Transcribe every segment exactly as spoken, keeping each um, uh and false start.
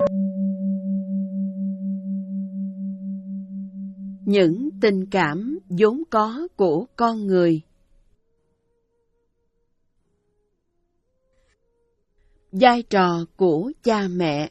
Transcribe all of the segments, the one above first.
Những tình cảm vốn có của con người. Vai trò của cha mẹ.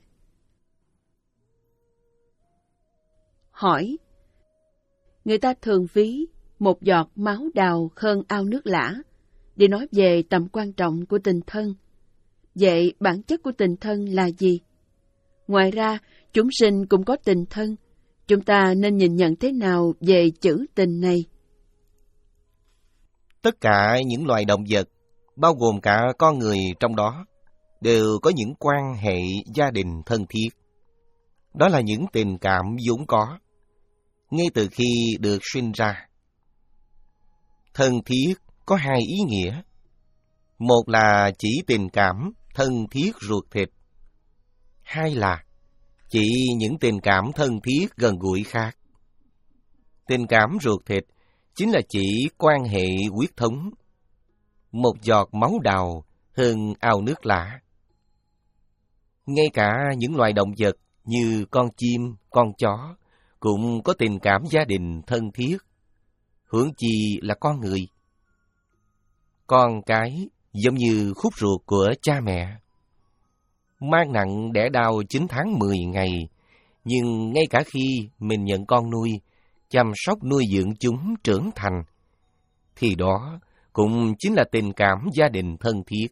Hỏi: người ta thường ví một giọt máu đào hơn ao nước lã để nói về tầm quan trọng của tình thân. Vậy bản chất của tình thân là gì? Ngoài ra, chúng sinh cũng có tình thân. Chúng ta nên nhìn nhận thế nào về chữ tình này? Tất cả những loài động vật, bao gồm cả con người trong đó, đều có những quan hệ gia đình thân thiết. Đó là những tình cảm vốn có, ngay từ khi được sinh ra. Thân thiết có hai ý nghĩa. Một là chỉ tình cảm thân thiết ruột thịt. Hai là chỉ những tình cảm thân thiết gần gũi khác. Tình cảm ruột thịt chính là chỉ quan hệ huyết thống. Một giọt máu đào hơn ao nước lã. Ngay cả những loài động vật như con chim, con chó cũng có tình cảm gia đình thân thiết. Huống chi là con người. Con cái giống như khúc ruột của cha mẹ. Mang nặng đẻ đau chín tháng mười ngày, nhưng ngay cả khi mình nhận con nuôi, chăm sóc nuôi dưỡng chúng trưởng thành, thì đó cũng chính là tình cảm gia đình thân thiết.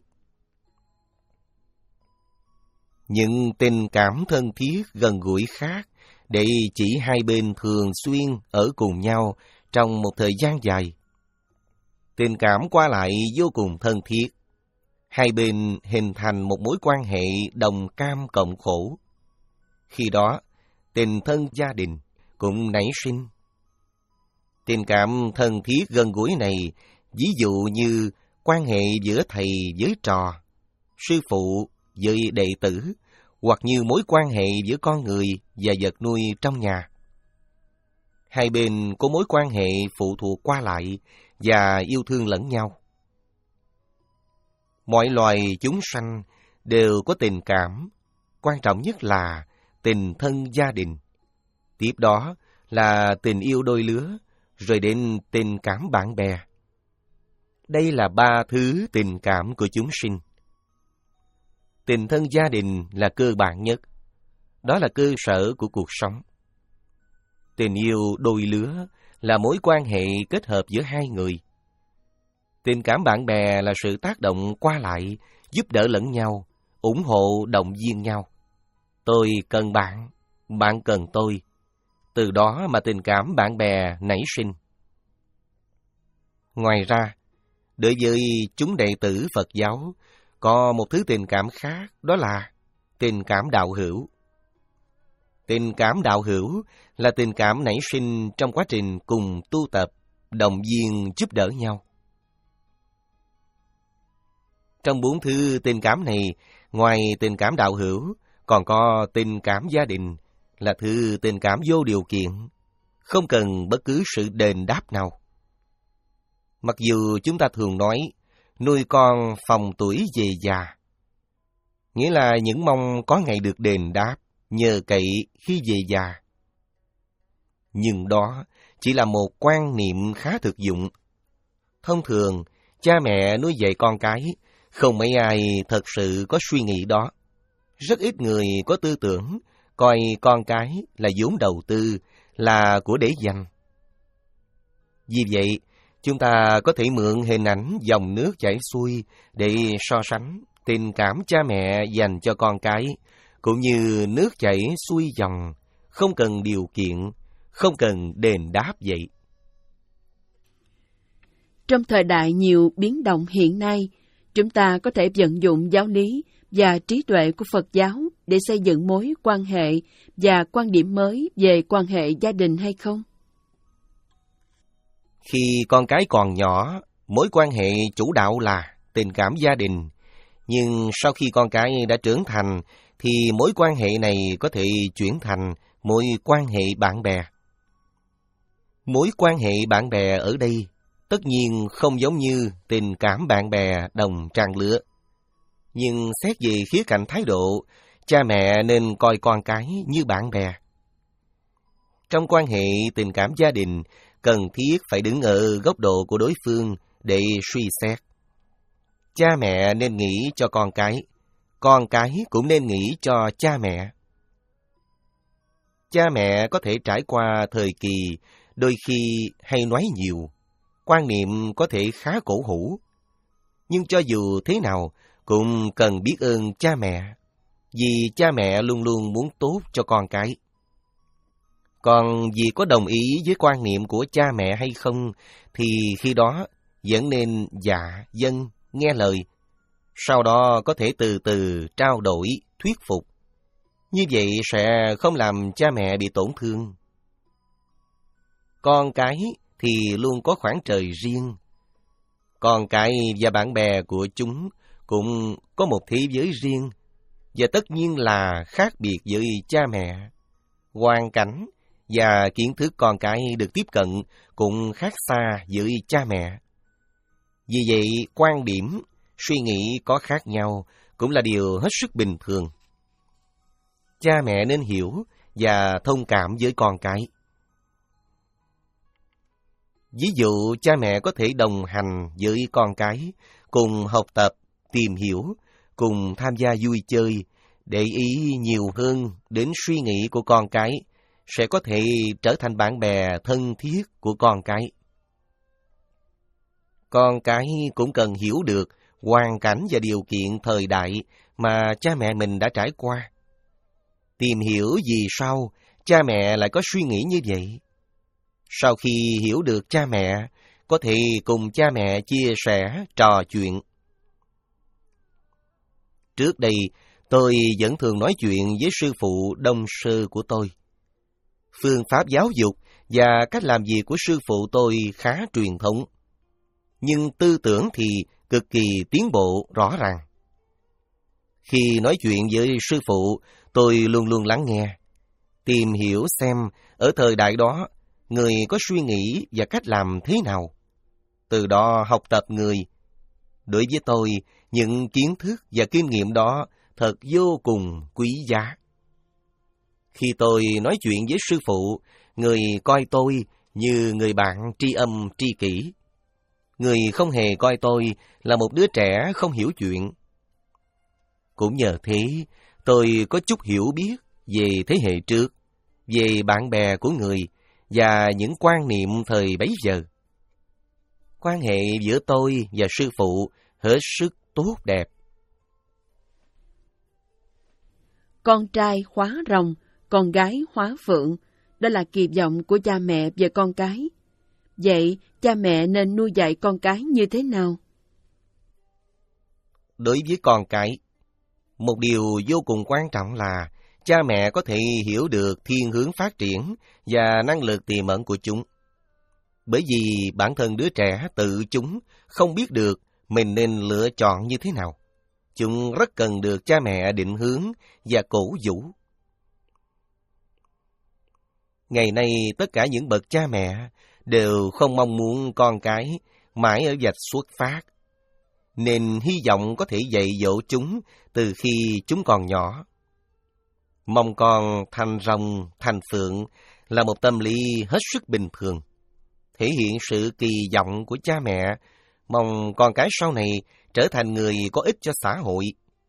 Những tình cảm thân thiết gần gũi khác để chỉ hai bên thường xuyên ở cùng nhau trong một thời gian dài. Tình cảm qua lại vô cùng thân thiết. Hai bên hình thành một mối quan hệ đồng cam cộng khổ. Khi đó, tình thân gia đình cũng nảy sinh. Tình cảm thân thiết gần gũi này, ví dụ như quan hệ giữa thầy với trò, sư phụ với đệ tử, hoặc như mối quan hệ giữa con người và vật nuôi trong nhà. Hai bên có mối quan hệ phụ thuộc qua lại và yêu thương lẫn nhau. Mọi loài chúng sanh đều có tình cảm, quan trọng nhất là tình thân gia đình. Tiếp đó là tình yêu đôi lứa, rồi đến tình cảm bạn bè. Đây là ba thứ tình cảm của chúng sinh. Tình thân gia đình là cơ bản nhất. Đó là cơ sở của cuộc sống. Tình yêu đôi lứa là mối quan hệ kết hợp giữa hai người. Tình cảm bạn bè là sự tác động qua lại, giúp đỡ lẫn nhau, ủng hộ động viên nhau. Tôi cần bạn, bạn cần tôi. Từ đó mà tình cảm bạn bè nảy sinh. Ngoài ra, đối với chúng đệ tử Phật giáo, có một thứ tình cảm khác, đó là tình cảm đạo hữu. Tình cảm đạo hữu là tình cảm nảy sinh trong quá trình cùng tu tập, động viên giúp đỡ nhau. Trong bốn thứ tình cảm này, ngoài tình cảm đạo hữu, còn có tình cảm gia đình, là thứ tình cảm vô điều kiện, không cần bất cứ sự đền đáp nào. Mặc dù chúng ta thường nói, nuôi con phòng tuổi về già, nghĩa là những mong có ngày được đền đáp, nhờ cậy khi về già. Nhưng đó chỉ là một quan niệm khá thực dụng. Thông thường, cha mẹ nuôi dạy con cái, không mấy ai thật sự có suy nghĩ đó. Rất ít người có tư tưởng coi con cái là vốn đầu tư, là của để dành. Vì vậy, chúng ta có thể mượn hình ảnh dòng nước chảy xuôi để so sánh tình cảm cha mẹ dành cho con cái, cũng như nước chảy xuôi dòng, không cần điều kiện, không cần đền đáp vậy. Trong thời đại nhiều biến động hiện nay, chúng ta có thể vận dụng giáo lý và trí tuệ của Phật giáo để xây dựng mối quan hệ và quan điểm mới về quan hệ gia đình hay không? Khi con cái còn nhỏ, mối quan hệ chủ đạo là tình cảm gia đình. Nhưng sau khi con cái đã trưởng thành, thì mối quan hệ này có thể chuyển thành mối quan hệ bạn bè. Mối quan hệ bạn bè ở đây tất nhiên không giống như tình cảm bạn bè đồng trang lứa. Nhưng xét về khía cạnh thái độ, cha mẹ nên coi con cái như bạn bè. Trong quan hệ tình cảm gia đình, cần thiết phải đứng ở góc độ của đối phương để suy xét. Cha mẹ nên nghĩ cho con cái, con cái cũng nên nghĩ cho cha mẹ. Cha mẹ có thể trải qua thời kỳ đôi khi hay nói nhiều, quan niệm có thể khá cổ hủ. Nhưng cho dù thế nào, cũng cần biết ơn cha mẹ, vì cha mẹ luôn luôn muốn tốt cho con cái. Còn vì có đồng ý với quan niệm của cha mẹ hay không, thì khi đó vẫn nên dạ, vâng, nghe lời. Sau đó có thể từ từ trao đổi, thuyết phục. Như vậy sẽ không làm cha mẹ bị tổn thương. Con cái thì luôn có khoảng trời riêng. Con cái và bạn bè của chúng cũng có một thế giới riêng, và tất nhiên là khác biệt với cha mẹ. Hoàn cảnh và kiến thức con cái được tiếp cận cũng khác xa với cha mẹ. Vì vậy, quan điểm, suy nghĩ có khác nhau cũng là điều hết sức bình thường. Cha mẹ nên hiểu và thông cảm với con cái. Ví dụ, cha mẹ có thể đồng hành với con cái, cùng học tập, tìm hiểu, cùng tham gia vui chơi, để ý nhiều hơn đến suy nghĩ của con cái, sẽ có thể trở thành bạn bè thân thiết của con cái. Con cái cũng cần hiểu được hoàn cảnh và điều kiện thời đại mà cha mẹ mình đã trải qua. Tìm hiểu vì sao cha mẹ lại có suy nghĩ như vậy. Sau khi hiểu được cha mẹ, có thể cùng cha mẹ chia sẻ, trò chuyện. Trước đây, tôi vẫn thường nói chuyện với sư phụ đông sư của tôi. Phương pháp giáo dục và cách làm việc của sư phụ tôi khá truyền thống, nhưng tư tưởng thì cực kỳ tiến bộ rõ ràng. Khi nói chuyện với sư phụ, tôi luôn luôn lắng nghe, tìm hiểu xem ở thời đại đó người có suy nghĩ và cách làm thế nào. Từ đó học tập người. Đối với tôi, những kiến thức và kinh nghiệm đó thật vô cùng quý giá. Khi tôi nói chuyện với sư phụ, người coi tôi như người bạn tri âm tri kỷ. Người không hề coi tôi là một đứa trẻ không hiểu chuyện. Cũng nhờ thế, tôi có chút hiểu biết về thế hệ trước, về bạn bè của người và những quan niệm thời bấy giờ. Quan hệ giữa tôi và sư phụ hết sức tốt đẹp. Con trai hóa rồng, con gái hóa phượng, đó là kỳ vọng của cha mẹ về con cái. Vậy, cha mẹ nên nuôi dạy con cái như thế nào? Đối với con cái, một điều vô cùng quan trọng là cha mẹ có thể hiểu được thiên hướng phát triển và năng lực tiềm ẩn của chúng. Bởi vì bản thân đứa trẻ tự chúng không biết được mình nên lựa chọn như thế nào. Chúng rất cần được cha mẹ định hướng và cổ vũ. Ngày nay, tất cả những bậc cha mẹ đều không mong muốn con cái mãi ở vạch xuất phát, nên hy vọng có thể dạy dỗ chúng từ khi chúng còn nhỏ. Mong con thành rồng, thành phượng là một tâm lý hết sức bình thường, thể hiện sự kỳ vọng của cha mẹ, mong con cái sau này trở thành người có ích cho xã hội.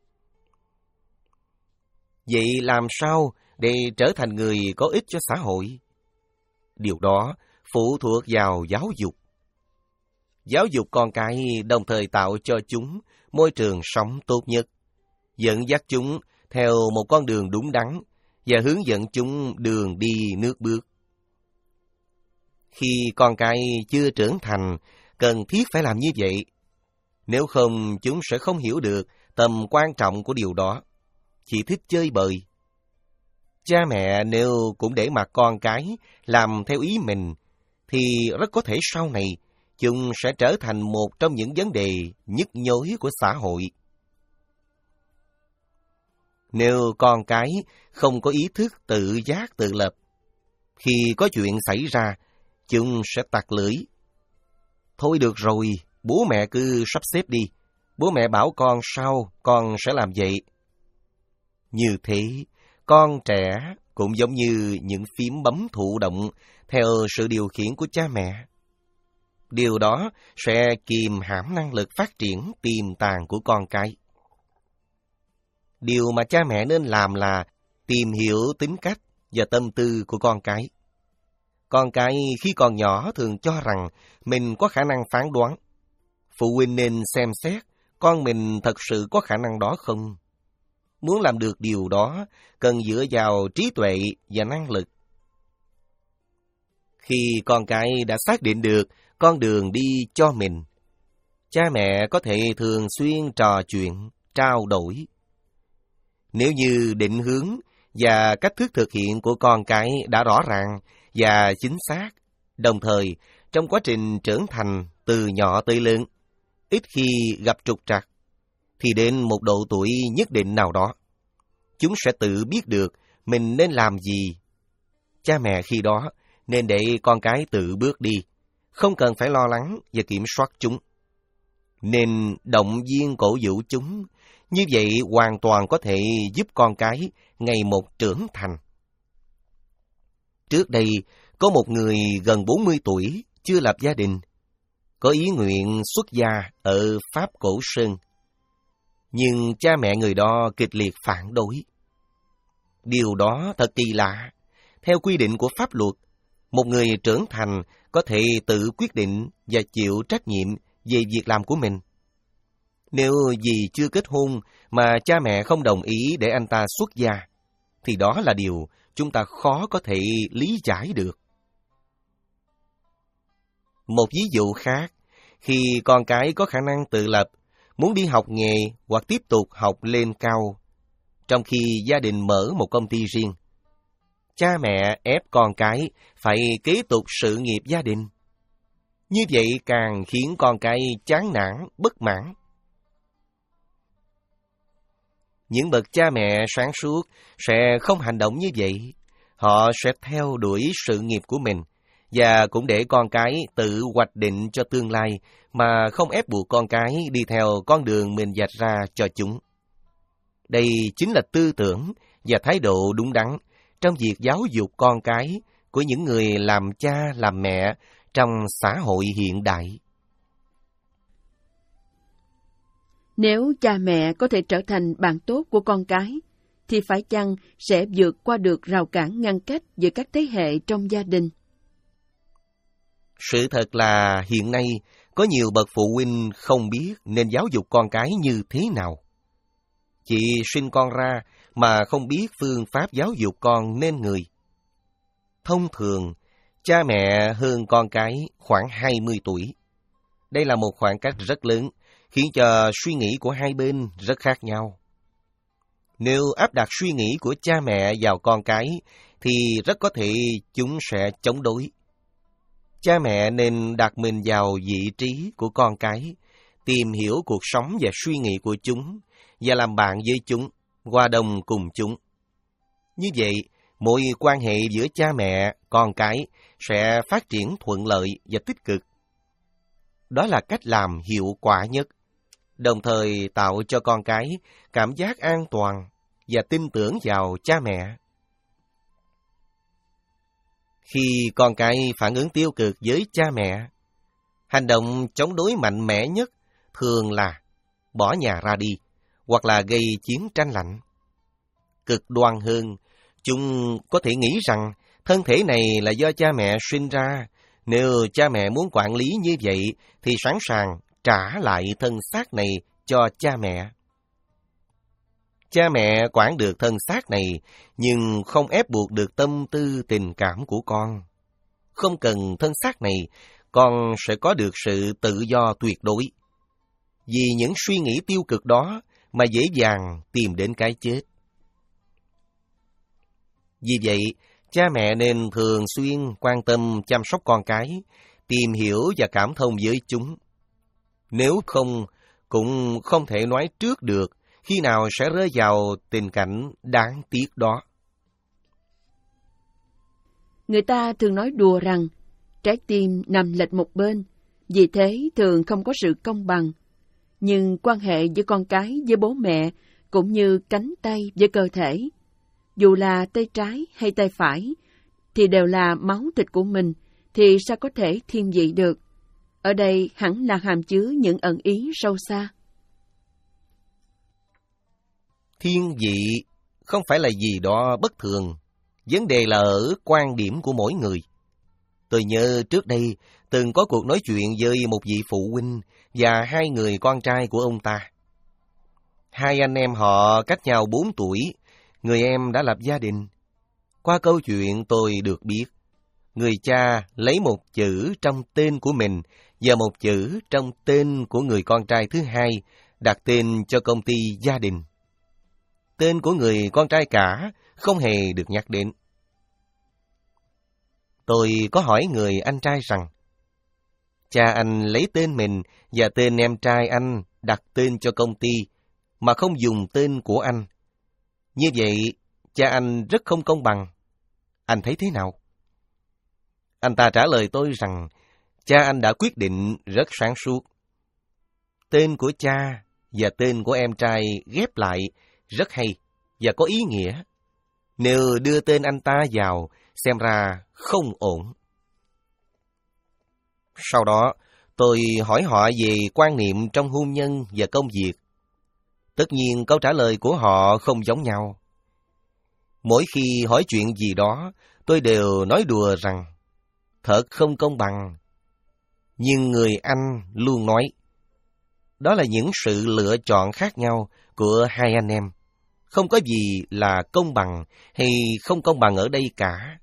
Vậy làm sao để trở thành người có ích cho xã hội? Điều đó phụ thuộc vào giáo dục. Giáo dục con cái đồng thời tạo cho chúng môi trường sống tốt nhất, dẫn dắt chúng theo một con đường đúng đắn và hướng dẫn chúng đường đi nước bước. Khi con cái chưa trưởng thành, cần thiết phải làm như vậy. Nếu không, chúng sẽ không hiểu được tầm quan trọng của điều đó, chỉ thích chơi bời. Cha mẹ nếu cũng để mặc con cái làm theo ý mình, thì rất có thể sau này chúng sẽ trở thành một trong những vấn đề nhức nhối của xã hội. Nếu con cái không có ý thức tự giác tự lập, khi có chuyện xảy ra, chúng sẽ tặc lưỡi. Thôi được rồi, bố mẹ cứ sắp xếp đi. Bố mẹ bảo con sao, con sẽ làm vậy. Như thế, con trẻ cũng giống như những phím bấm thụ động theo sự điều khiển của cha mẹ. Điều đó sẽ kìm hãm năng lực phát triển tiềm tàng của con cái. Điều mà cha mẹ nên làm là tìm hiểu tính cách và tâm tư của con cái. Con cái khi còn nhỏ thường cho rằng mình có khả năng phán đoán. Phụ huynh nên xem xét con mình thật sự có khả năng đó không. Muốn làm được điều đó, cần dựa vào trí tuệ và năng lực. Khi con cái đã xác định được con đường đi cho mình, cha mẹ có thể thường xuyên trò chuyện, trao đổi. Nếu như định hướng và cách thức thực hiện của con cái đã rõ ràng và chính xác, đồng thời trong quá trình trưởng thành từ nhỏ tới lớn, ít khi gặp trục trặc, thì đến một độ tuổi nhất định nào đó, chúng sẽ tự biết được mình nên làm gì. Cha mẹ khi đó nên để con cái tự bước đi, không cần phải lo lắng và kiểm soát chúng. Nên động viên cổ vũ chúng, như vậy hoàn toàn có thể giúp con cái ngày một trưởng thành. Trước đây, có một người gần bốn mươi tuổi, chưa lập gia đình, có ý nguyện xuất gia ở Pháp Cổ Sơn. Nhưng cha mẹ người đó kịch liệt phản đối. Điều đó thật kỳ lạ. Theo quy định của pháp luật, một người trưởng thành có thể tự quyết định và chịu trách nhiệm về việc làm của mình. Nếu vì chưa kết hôn mà cha mẹ không đồng ý để anh ta xuất gia, thì đó là điều chúng ta khó có thể lý giải được. Một ví dụ khác, khi con cái có khả năng tự lập, muốn đi học nghề hoặc tiếp tục học lên cao, trong khi gia đình mở một công ty riêng, cha mẹ ép con cái phải kế tục sự nghiệp gia đình. Như vậy càng khiến con cái chán nản, bất mãn. Những bậc cha mẹ sáng suốt sẽ không hành động như vậy. Họ sẽ theo đuổi sự nghiệp của mình và cũng để con cái tự hoạch định cho tương lai mà không ép buộc con cái đi theo con đường mình vạch ra cho chúng. Đây chính là tư tưởng và thái độ đúng đắn trong việc giáo dục con cái của những người làm cha làm mẹ trong xã hội hiện đại. Nếu cha mẹ có thể trở thành bạn tốt của con cái, thì phải chăng sẽ vượt qua được rào cản ngăn cách giữa các thế hệ trong gia đình? Sự thật là hiện nay có nhiều bậc phụ huynh không biết nên giáo dục con cái như thế nào. Chỉ sinh con ra mà không biết phương pháp giáo dục con nên người. Thông thường, cha mẹ hơn con cái khoảng hai mươi tuổi. Đây là một khoảng cách rất lớn, khiến cho suy nghĩ của hai bên rất khác nhau. Nếu áp đặt suy nghĩ của cha mẹ vào con cái, thì rất có thể chúng sẽ chống đối. Cha mẹ nên đặt mình vào vị trí của con cái, tìm hiểu cuộc sống và suy nghĩ của chúng, và làm bạn với chúng, hòa đồng cùng chúng. Như vậy, mối quan hệ giữa cha mẹ, con cái sẽ phát triển thuận lợi và tích cực. Đó là cách làm hiệu quả nhất, đồng thời tạo cho con cái cảm giác an toàn và tin tưởng vào cha mẹ. Khi con cái phản ứng tiêu cực với cha mẹ, hành động chống đối mạnh mẽ nhất thường là bỏ nhà ra đi, hoặc là gây chiến tranh lạnh. Cực đoan hơn, chúng có thể nghĩ rằng thân thể này là do cha mẹ sinh ra. Nếu cha mẹ muốn quản lý như vậy, thì sẵn sàng trả lại thân xác này cho cha mẹ. Cha mẹ quản được thân xác này, nhưng không ép buộc được tâm tư tình cảm của con. Không cần thân xác này, con sẽ có được sự tự do tuyệt đối. Vì những suy nghĩ tiêu cực đó mà dễ dàng tìm đến cái chết. Vì vậy, cha mẹ nên thường xuyên quan tâm chăm sóc con cái, tìm hiểu và cảm thông với chúng. Nếu không, cũng không thể nói trước được khi nào sẽ rơi vào tình cảnh đáng tiếc đó. Người ta thường nói đùa rằng trái tim nằm lệch một bên, vì thế thường không có sự công bằng. Nhưng quan hệ giữa con cái với bố mẹ cũng như cánh tay với cơ thể. Dù là tay trái hay tay phải, thì đều là máu thịt của mình, thì sao có thể thiên vị được? Ở đây hẳn là hàm chứa những ẩn ý sâu xa. Thiên vị không phải là gì đó bất thường, vấn đề là ở quan điểm của mỗi người. Tôi nhớ trước đây từng có cuộc nói chuyện với một vị phụ huynh và hai người con trai của ông ta. Hai anh em họ cách nhau bốn tuổi, người em đã lập gia đình. Qua câu chuyện tôi được biết, người cha lấy một chữ trong tên của mình và một chữ trong tên của người con trai thứ hai, đặt tên cho công ty gia đình. Tên của người con trai cả không hề được nhắc đến. Tôi có hỏi người anh trai rằng, cha anh lấy tên mình và tên em trai anh đặt tên cho công ty, mà không dùng tên của anh. Như vậy, cha anh rất không công bằng. Anh thấy thế nào? Anh ta trả lời tôi rằng, cha anh đã quyết định rất sáng suốt. Tên của cha và tên của em trai ghép lại rất hay và có ý nghĩa. Nếu đưa tên anh ta vào, xem ra không ổn. Sau đó, tôi hỏi họ về quan niệm trong hôn nhân và công việc. Tất nhiên, câu trả lời của họ không giống nhau. Mỗi khi hỏi chuyện gì đó, tôi đều nói đùa rằng, thật không công bằng. Nhưng người Anh luôn nói, đó là những sự lựa chọn khác nhau của hai anh em. Không có gì là công bằng hay không công bằng ở đây cả.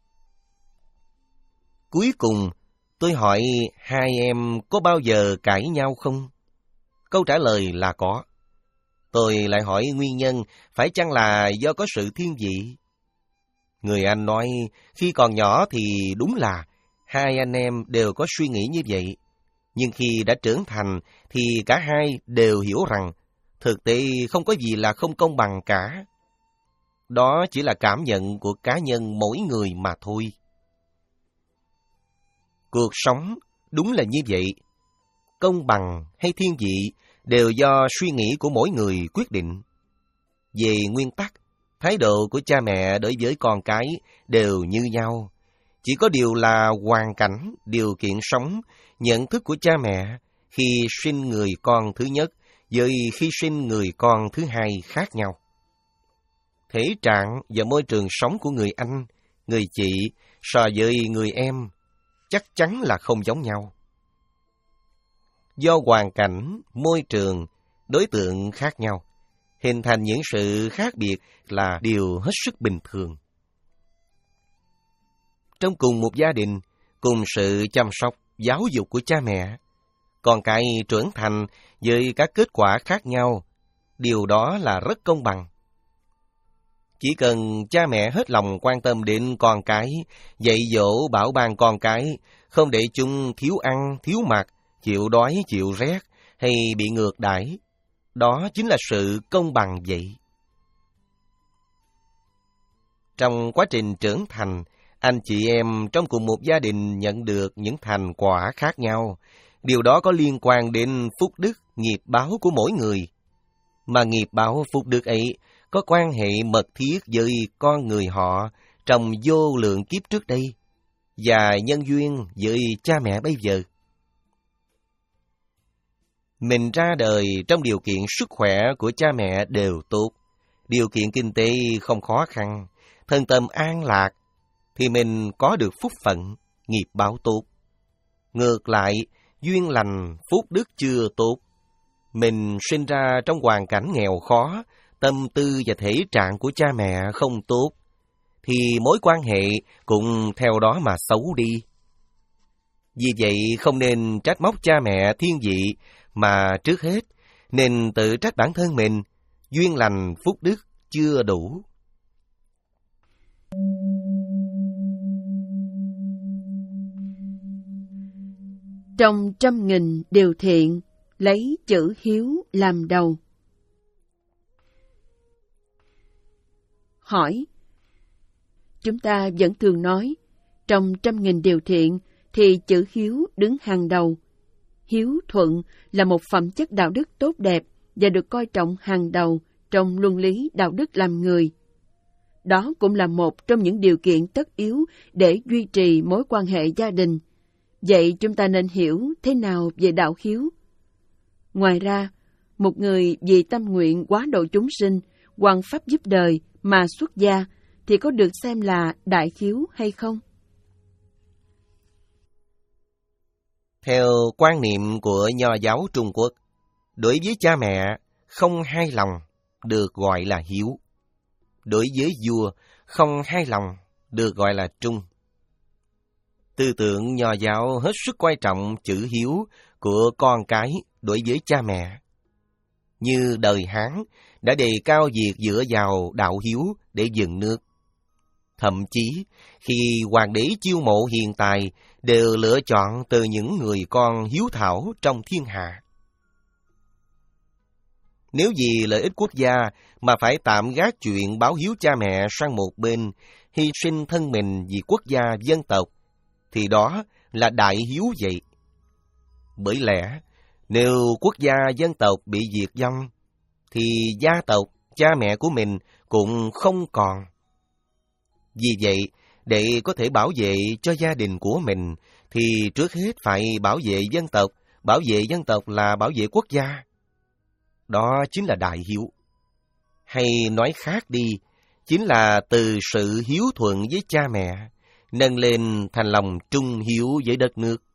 Cuối cùng, tôi hỏi hai em có bao giờ cãi nhau không? Câu trả lời là có. Tôi lại hỏi nguyên nhân, phải chăng là do có sự thiên vị? Người Anh nói, khi còn nhỏ thì đúng là hai anh em đều có suy nghĩ như vậy. Nhưng khi đã trưởng thành thì cả hai đều hiểu rằng thực tế không có gì là không công bằng cả. Đó chỉ là cảm nhận của cá nhân mỗi người mà thôi. Cuộc sống đúng là như vậy. Công bằng hay thiên vị đều do suy nghĩ của mỗi người quyết định. Về nguyên tắc, thái độ của cha mẹ đối với con cái đều như nhau. Chỉ có điều là hoàn cảnh, điều kiện sống, nhận thức của cha mẹ khi sinh người con thứ nhất với khi sinh người con thứ hai khác nhau. Thể trạng và môi trường sống của người anh, người chị so với người em chắc chắn là không giống nhau. Do hoàn cảnh, môi trường, đối tượng khác nhau, hình thành những sự khác biệt là điều hết sức bình thường. Trong cùng một gia đình, cùng sự chăm sóc, giáo dục của cha mẹ, con cái trưởng thành với các kết quả khác nhau, điều đó là rất công bằng. Chỉ cần cha mẹ hết lòng quan tâm đến con cái, dạy dỗ bảo ban con cái, không để chúng thiếu ăn, thiếu mặc, chịu đói, chịu rét hay bị ngược đãi, đó chính là sự công bằng vậy. Trong quá trình trưởng thành, anh chị em trong cùng một gia đình nhận được những thành quả khác nhau. Điều đó có liên quan đến phúc đức, nghiệp báo của mỗi người. Mà nghiệp báo phúc đức ấy có quan hệ mật thiết với con người họ trong vô lượng kiếp trước đây và nhân duyên với cha mẹ bây giờ. Mình ra đời trong điều kiện sức khỏe của cha mẹ đều tốt, điều kiện kinh tế không khó khăn, thân tâm an lạc, thì mình có được phúc phận, nghiệp báo tốt. Ngược lại, duyên lành, phúc đức chưa tốt, mình sinh ra trong hoàn cảnh nghèo khó, tâm tư và thể trạng của cha mẹ không tốt, thì mối quan hệ cũng theo đó mà xấu đi. Vì vậy không nên trách móc cha mẹ thiên vị, mà trước hết nên tự trách bản thân mình, duyên lành phúc đức chưa đủ. Trong trăm nghìn điều thiện, lấy chữ hiếu làm đầu. Hỏi: chúng ta vẫn thường nói, trong trăm nghìn điều thiện thì chữ hiếu đứng hàng đầu. Hiếu thuận là một phẩm chất đạo đức tốt đẹp và được coi trọng hàng đầu trong luân lý đạo đức làm người. Đó cũng là một trong những điều kiện tất yếu để duy trì mối quan hệ gia đình. Vậy chúng ta nên hiểu thế nào về đạo hiếu? Ngoài ra, một người vì tâm nguyện quá độ chúng sinh, hoằng pháp giúp đời mà xuất gia thì có được xem là đại hiếu hay không? Theo quan niệm của Nho giáo Trung Quốc, đối với cha mẹ không hài lòng được gọi là hiếu. Đối với vua không hài lòng được gọi là trung. Tư tưởng Nho giáo hết sức quan trọng chữ hiếu của con cái đối với cha mẹ. Như đời Hán đã đề cao việc dựa vào đạo hiếu để dựng nước. Thậm chí, khi hoàng đế chiêu mộ hiền tài đều lựa chọn từ những người con hiếu thảo trong thiên hạ. Nếu vì lợi ích quốc gia mà phải tạm gác chuyện báo hiếu cha mẹ sang một bên, hy sinh thân mình vì quốc gia dân tộc, thì đó là đại hiếu vậy. Bởi lẽ, nếu quốc gia dân tộc bị diệt vong, thì gia tộc, cha mẹ của mình cũng không còn. Vì vậy, để có thể bảo vệ cho gia đình của mình, thì trước hết phải bảo vệ dân tộc. Bảo vệ dân tộc là bảo vệ quốc gia. Đó chính là đại hiếu. Hay nói khác đi, chính là từ sự hiếu thuận với cha mẹ, nâng lên thành lòng trung hiếu với đất nước.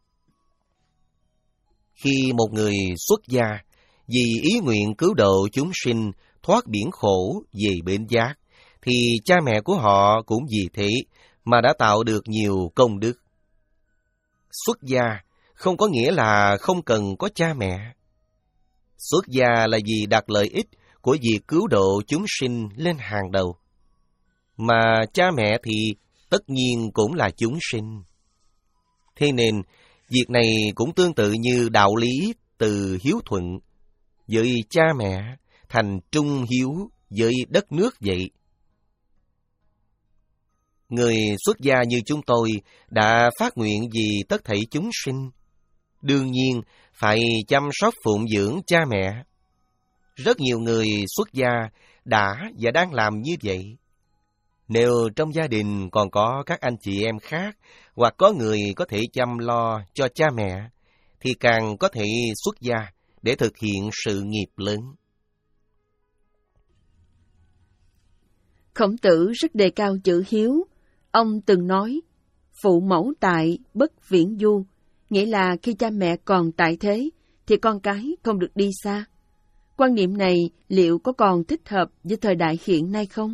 Khi một người xuất gia, vì ý nguyện cứu độ chúng sinh thoát biển khổ về bến giác, thì cha mẹ của họ cũng vì thế mà đã tạo được nhiều công đức. Xuất gia không có nghĩa là không cần có cha mẹ. Xuất gia là vì đặt lợi ích của việc cứu độ chúng sinh lên hàng đầu. Mà cha mẹ thì tất nhiên cũng là chúng sinh. Thế nên, việc này cũng tương tự như đạo lý từ hiếu thuận với cha mẹ thành trung hiếu với đất nước vậy. Người xuất gia như chúng tôi đã phát nguyện vì tất thảy chúng sinh. Đương nhiên, phải chăm sóc phụng dưỡng cha mẹ. Rất nhiều người xuất gia đã và đang làm như vậy. Nếu trong gia đình còn có các anh chị em khác, hoặc có người có thể chăm lo cho cha mẹ, thì càng có thể xuất gia để thực hiện sự nghiệp lớn. Khổng Tử rất đề cao chữ hiếu. Ông từng nói, phụ mẫu tại, bất viễn du, nghĩa là khi cha mẹ còn tại thế, thì con cái không được đi xa. Quan niệm này liệu có còn thích hợp với thời đại hiện nay không?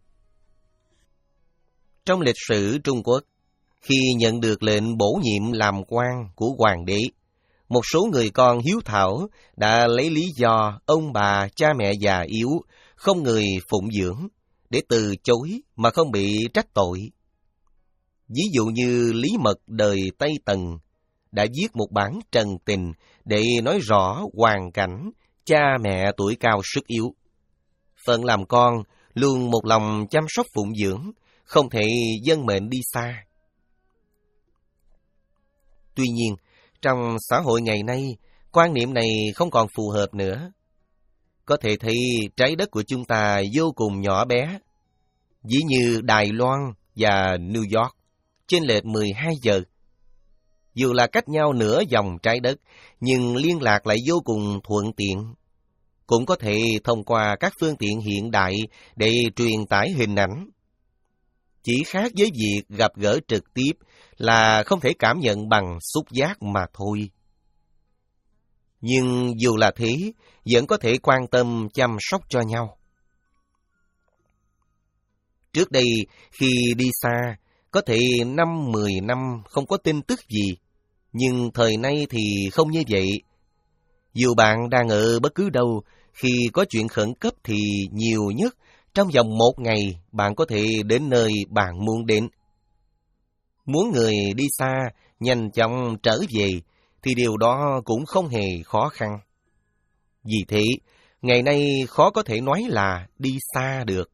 Trong lịch sử Trung Quốc, khi nhận được lệnh bổ nhiệm làm quan của hoàng đế, một số người con hiếu thảo đã lấy lý do ông bà, cha mẹ già yếu, không người phụng dưỡng, để từ chối mà không bị trách tội. Ví dụ như Lý Mật đời Tây Tần đã viết một bản trần tình để nói rõ hoàn cảnh cha mẹ tuổi cao sức yếu. Phận làm con luôn một lòng chăm sóc phụng dưỡng, không thể dâng mệnh đi xa. Tuy nhiên, trong xã hội ngày nay, quan niệm này không còn phù hợp nữa. Có thể thấy trái đất của chúng ta vô cùng nhỏ bé. Ví như Đài Loan và New York, chênh lệch mười hai giờ. Dù là cách nhau nửa vòng trái đất, nhưng liên lạc lại vô cùng thuận tiện. Cũng có thể thông qua các phương tiện hiện đại để truyền tải hình ảnh. Chỉ khác với việc gặp gỡ trực tiếp là không thể cảm nhận bằng xúc giác mà thôi. Nhưng dù là thế, vẫn có thể quan tâm chăm sóc cho nhau. Trước đây, khi đi xa, có thể năm mười năm không có tin tức gì, nhưng thời nay thì không như vậy. Dù bạn đang ở bất cứ đâu, khi có chuyện khẩn cấp thì nhiều nhất trong vòng một ngày bạn có thể đến nơi bạn muốn đến. Muốn người đi xa nhanh chóng trở về thì điều đó cũng không hề khó khăn. Vì thế, ngày nay khó có thể nói là đi xa được.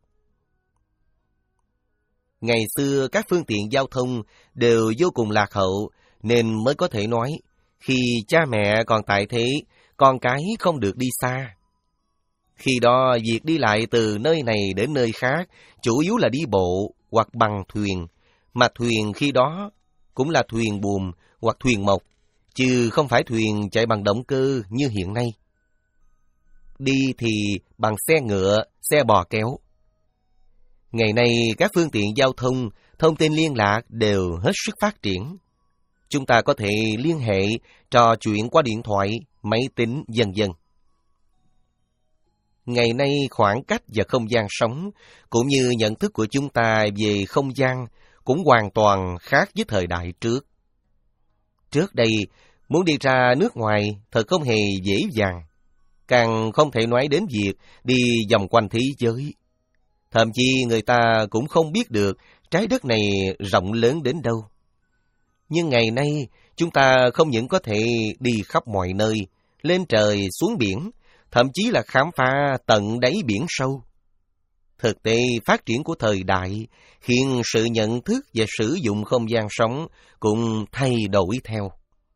Ngày xưa các phương tiện giao thông đều vô cùng lạc hậu, nên mới có thể nói, khi cha mẹ còn tại thế, con cái không được đi xa. Khi đó, việc đi lại từ nơi này đến nơi khác chủ yếu là đi bộ hoặc bằng thuyền, mà thuyền khi đó cũng là thuyền buồm hoặc thuyền mộc, chứ không phải thuyền chạy bằng động cơ như hiện nay. Đi thì bằng xe ngựa, xe bò kéo. Ngày nay, các phương tiện giao thông, thông tin liên lạc đều hết sức phát triển. Chúng ta có thể liên hệ, trò chuyện qua điện thoại, máy tính, vân vân. Ngày nay, khoảng cách và không gian sống, cũng như nhận thức của chúng ta về không gian, cũng hoàn toàn khác với thời đại trước. Trước đây, muốn đi ra nước ngoài thật không hề dễ dàng, càng không thể nói đến việc đi vòng quanh thế giới. Thậm chí người ta cũng không biết được trái đất này rộng lớn đến đâu. Nhưng ngày nay, chúng ta không những có thể đi khắp mọi nơi, lên trời xuống biển, thậm chí là khám phá tận đáy biển sâu. Thực tế, phát triển của thời đại khiến sự nhận thức và sử dụng không gian sống cũng thay đổi theo.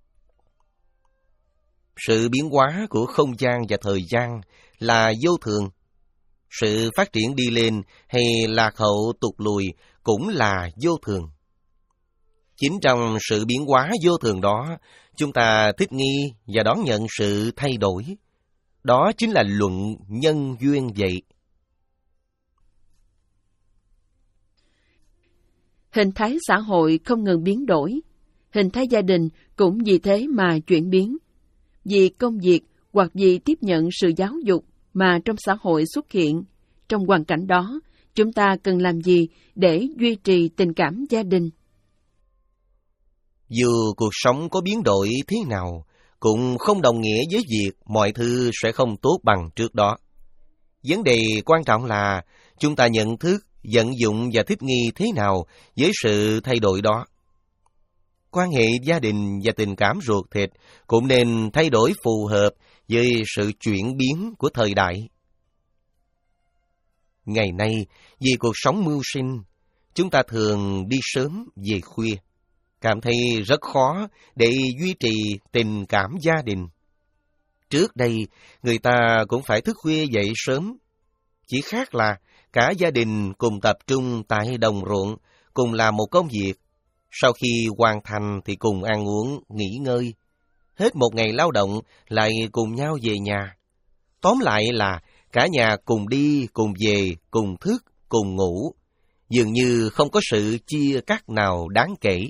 Sự biến hóa của không gian và thời gian là vô thường. Sự phát triển đi lên hay lạc hậu tụt lùi cũng là vô thường. Chính trong sự biến hóa vô thường đó, chúng ta thích nghi và đón nhận sự thay đổi. Đó chính là luận nhân duyên vậy. Hình thái xã hội không ngừng biến đổi, hình thái gia đình cũng vì thế mà chuyển biến. Vì công việc hoặc vì tiếp nhận sự giáo dục mà trong xã hội xuất hiện. Trong hoàn cảnh đó, chúng ta cần làm gì để duy trì tình cảm gia đình? Dù cuộc sống có biến đổi thế nào, cũng không đồng nghĩa với việc mọi thứ sẽ không tốt bằng trước đó. Vấn đề quan trọng là chúng ta nhận thức, vận dụng và thích nghi thế nào với sự thay đổi đó. Quan hệ gia đình và tình cảm ruột thịt cũng nên thay đổi phù hợp với sự chuyển biến của thời đại. Ngày nay, vì cuộc sống mưu sinh, chúng ta thường đi sớm về khuya, cảm thấy rất khó để duy trì tình cảm gia đình. Trước đây, người ta cũng phải thức khuya dậy sớm. Chỉ khác là cả gia đình cùng tập trung tại đồng ruộng, cùng làm một công việc. Sau khi hoàn thành thì cùng ăn uống, nghỉ ngơi. Hết một ngày lao động lại cùng nhau về nhà. Tóm lại là cả nhà cùng đi, cùng về, cùng thức, cùng ngủ. Dường như không có sự chia cắt nào đáng kể.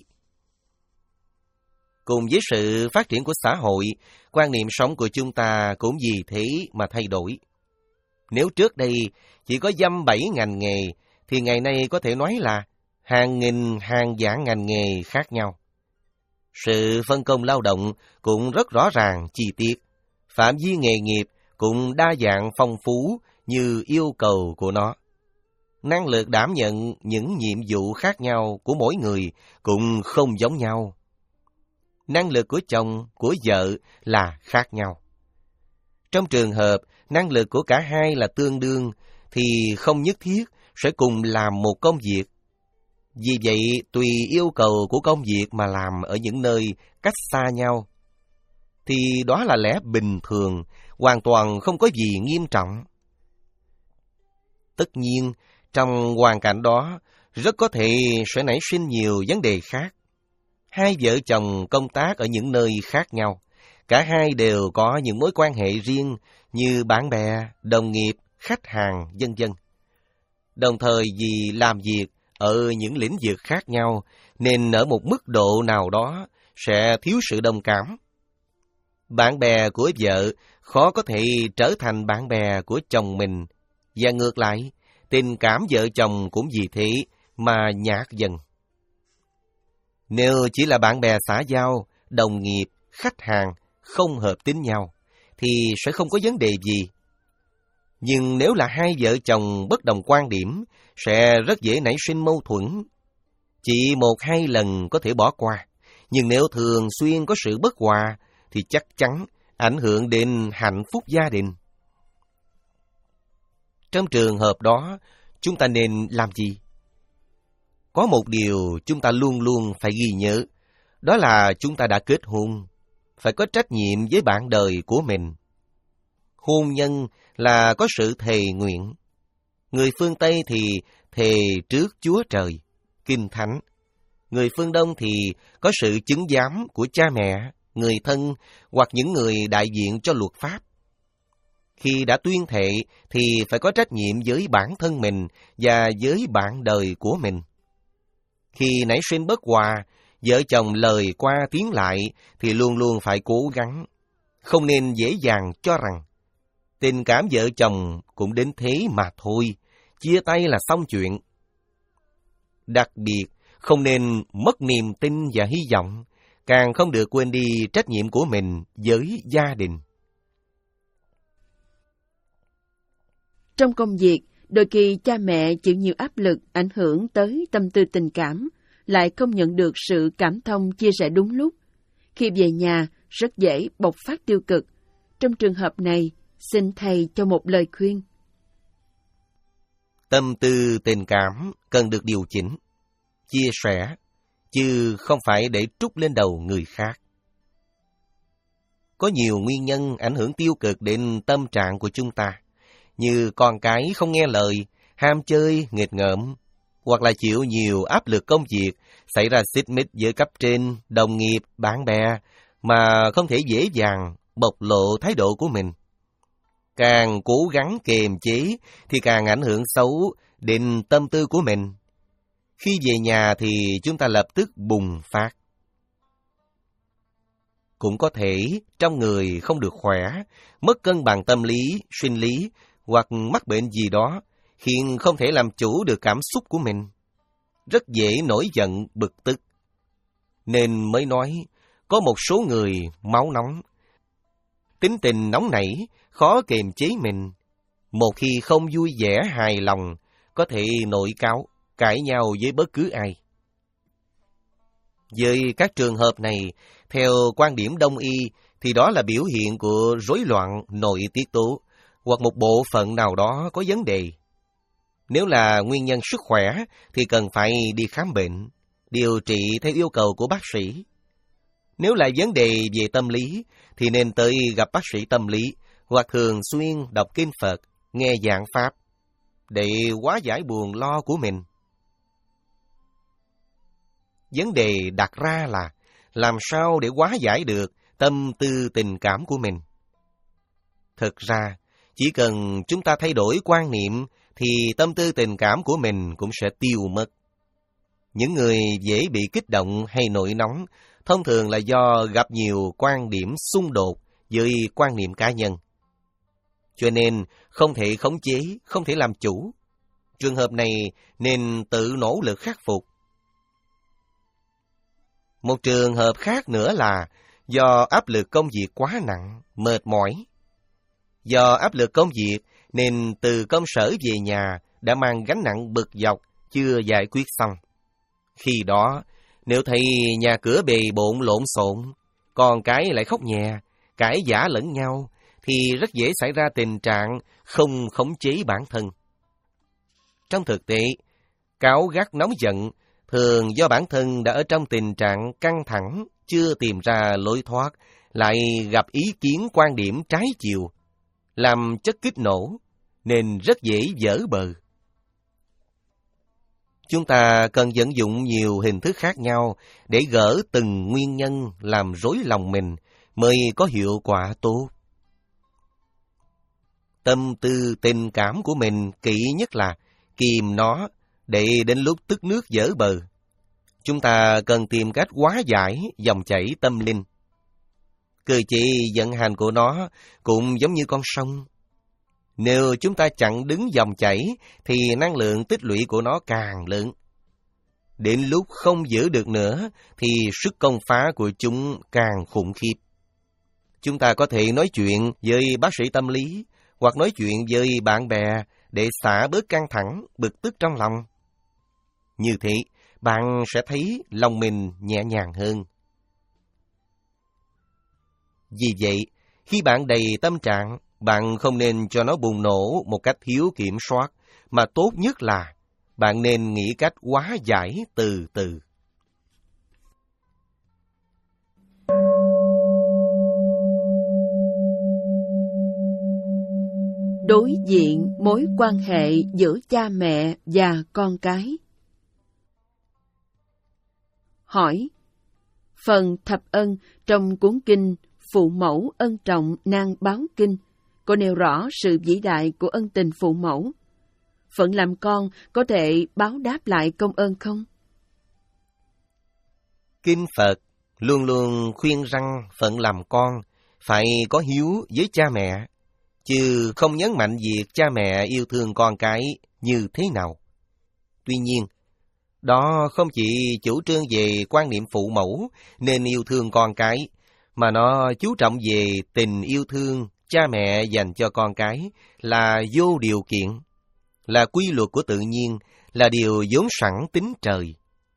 Cùng với sự phát triển của xã hội, quan niệm sống của chúng ta cũng vì thế mà thay đổi. Nếu trước đây chỉ có dăm bảy ngành nghề, thì ngày nay có thể nói là hàng nghìn hàng vạn ngành nghề khác nhau. Sự phân công lao động cũng rất rõ ràng, chi tiết. Phạm vi nghề nghiệp cũng đa dạng phong phú như yêu cầu của nó. Năng lực đảm nhận những nhiệm vụ khác nhau của mỗi người cũng không giống nhau. Năng lực của chồng, của vợ là khác nhau. Trong trường hợp năng lực của cả hai là tương đương, thì không nhất thiết sẽ cùng làm một công việc. Vì vậy, tùy yêu cầu của công việc mà làm ở những nơi cách xa nhau, thì đó là lẽ bình thường, hoàn toàn không có gì nghiêm trọng. Tất nhiên, trong hoàn cảnh đó, rất có thể sẽ nảy sinh nhiều vấn đề khác. Hai vợ chồng công tác ở những nơi khác nhau, cả hai đều có những mối quan hệ riêng như bạn bè, đồng nghiệp, khách hàng, vân vân. Đồng thời vì làm việc ở những lĩnh vực khác nhau, nên ở một mức độ nào đó sẽ thiếu sự đồng cảm. Bạn bè của vợ khó có thể trở thành bạn bè của chồng mình, và ngược lại, tình cảm vợ chồng cũng vì thế mà nhạt dần. Nếu chỉ là bạn bè xã giao, đồng nghiệp, khách hàng không hợp tính nhau, thì sẽ không có vấn đề gì. Nhưng nếu là hai vợ chồng bất đồng quan điểm, sẽ rất dễ nảy sinh mâu thuẫn. Chỉ một hai lần có thể bỏ qua, nhưng nếu thường xuyên có sự bất hòa, thì chắc chắn ảnh hưởng đến hạnh phúc gia đình. Trong trường hợp đó, chúng ta nên làm gì? Có một điều chúng ta luôn luôn phải ghi nhớ, đó là chúng ta đã kết hôn, phải có trách nhiệm với bạn đời của mình. Hôn nhân là có sự thề nguyện. Người phương Tây thì thề trước Chúa Trời, Kinh Thánh. Người phương Đông thì có sự chứng giám của cha mẹ, người thân hoặc những người đại diện cho luật pháp. Khi đã tuyên thệ thì phải có trách nhiệm với bản thân mình và với bạn đời của mình. Khi nảy sinh bất hòa, vợ chồng lời qua tiếng lại thì luôn luôn phải cố gắng. Không nên dễ dàng cho rằng tình cảm vợ chồng cũng đến thế mà thôi, chia tay là xong chuyện. Đặc biệt, không nên mất niềm tin và hy vọng, càng không được quên đi trách nhiệm của mình với gia đình. Trong công việc, đôi khi cha mẹ chịu nhiều áp lực ảnh hưởng tới tâm tư tình cảm, lại không nhận được sự cảm thông chia sẻ đúng lúc. Khi về nhà, rất dễ bộc phát tiêu cực. Trong trường hợp này, xin thầy cho một lời khuyên. Tâm tư tình cảm cần được điều chỉnh, chia sẻ, chứ không phải để trút lên đầu người khác. Có nhiều nguyên nhân ảnh hưởng tiêu cực đến tâm trạng của chúng ta, như con cái không nghe lời, ham chơi, nghịch ngợm, hoặc là chịu nhiều áp lực công việc, xảy ra xích mích với cấp trên, đồng nghiệp, bạn bè, mà không thể dễ dàng bộc lộ thái độ của mình. Càng cố gắng kiềm chế thì càng ảnh hưởng xấu đến tâm tư của mình. Khi về nhà thì chúng ta lập tức bùng phát. Cũng có thể trong người không được khỏe, mất cân bằng tâm lý, sinh lý hoặc mắc bệnh gì đó, khiến không thể làm chủ được cảm xúc của mình. Rất dễ nổi giận, bực tức. Nên mới nói, có một số người máu nóng. Tính tình nóng nảy, khó kiềm chế mình. Một khi không vui vẻ, hài lòng, có thể nổi cáu, cãi nhau với bất cứ ai. Với các trường hợp này, theo quan điểm Đông y, thì đó là biểu hiện của rối loạn nội tiết tố, hoặc một bộ phận nào đó có vấn đề. Nếu là nguyên nhân sức khỏe, thì cần phải đi khám bệnh, điều trị theo yêu cầu của bác sĩ. Nếu là vấn đề về tâm lý, thì nên tới gặp bác sĩ tâm lý, hoặc thường xuyên đọc kinh Phật, nghe giảng Pháp, để hóa giải buồn lo của mình. Vấn đề đặt ra là, làm sao để hóa giải được tâm tư tình cảm của mình? Thực ra, chỉ cần chúng ta thay đổi quan niệm, thì tâm tư tình cảm của mình cũng sẽ tiêu mất. Những người dễ bị kích động hay nổi nóng, thông thường là do gặp nhiều quan điểm xung đột với quan niệm cá nhân. Cho nên, không thể khống chế, không thể làm chủ. Trường hợp này nên tự nỗ lực khắc phục. Một trường hợp khác nữa là do áp lực công việc quá nặng, mệt mỏi. Do áp lực công việc nên từ công sở về nhà đã mang gánh nặng bực dọc chưa giải quyết xong. Khi đó, nếu thấy nhà cửa bề bộn lộn xộn, con cái lại khóc nhè, cãi vã lẫn nhau, thì rất dễ xảy ra tình trạng không khống chế bản thân. Trong thực tế, cáu gắt nóng giận thường do bản thân đã ở trong tình trạng căng thẳng, chưa tìm ra lối thoát, lại gặp ý kiến quan điểm trái chiều, làm chất kích nổ, nên rất dễ vỡ bờ. Chúng ta cần vận dụng nhiều hình thức khác nhau để gỡ từng nguyên nhân làm rối lòng mình mới có hiệu quả tốt. Tâm tư tình cảm của mình kỹ nhất là kìm nó để đến lúc tức nước vỡ bờ. Chúng ta cần tìm cách hóa giải dòng chảy tâm linh. Cơ chế vận hành của nó cũng giống như con sông. Nếu chúng ta chặn đứng dòng chảy, thì năng lượng tích lũy của nó càng lớn. Đến lúc không giữ được nữa, thì sức công phá của chúng càng khủng khiếp. Chúng ta có thể nói chuyện với bác sĩ tâm lý, hoặc nói chuyện với bạn bè để xả bớt căng thẳng, bực tức trong lòng. Như thế, bạn sẽ thấy lòng mình nhẹ nhàng hơn. Vì vậy, khi bạn đầy tâm trạng, bạn không nên cho nó bùng nổ một cách thiếu kiểm soát, mà tốt nhất là bạn nên nghĩ cách hóa giải từ từ. đối diện mối quan hệ giữa cha mẹ và con cái. Hỏi: phần thập ân trong cuốn kinh Phụ mẫu ân trọng nan báo kinh có nêu rõ sự vĩ đại của ân tình phụ mẫu. Phận làm con có thể báo đáp lại công ơn không? Kinh Phật luôn luôn khuyên rằng phận làm con phải có hiếu với cha mẹ, chứ không nhấn mạnh việc cha mẹ yêu thương con cái như thế nào. Tuy nhiên, đó không chỉ chủ trương về quan niệm phụ mẫu nên yêu thương con cái, mà nó chú trọng về tình yêu thương cha mẹ dành cho con cái là vô điều kiện, là quy luật của tự nhiên, là điều vốn sẵn tính trời.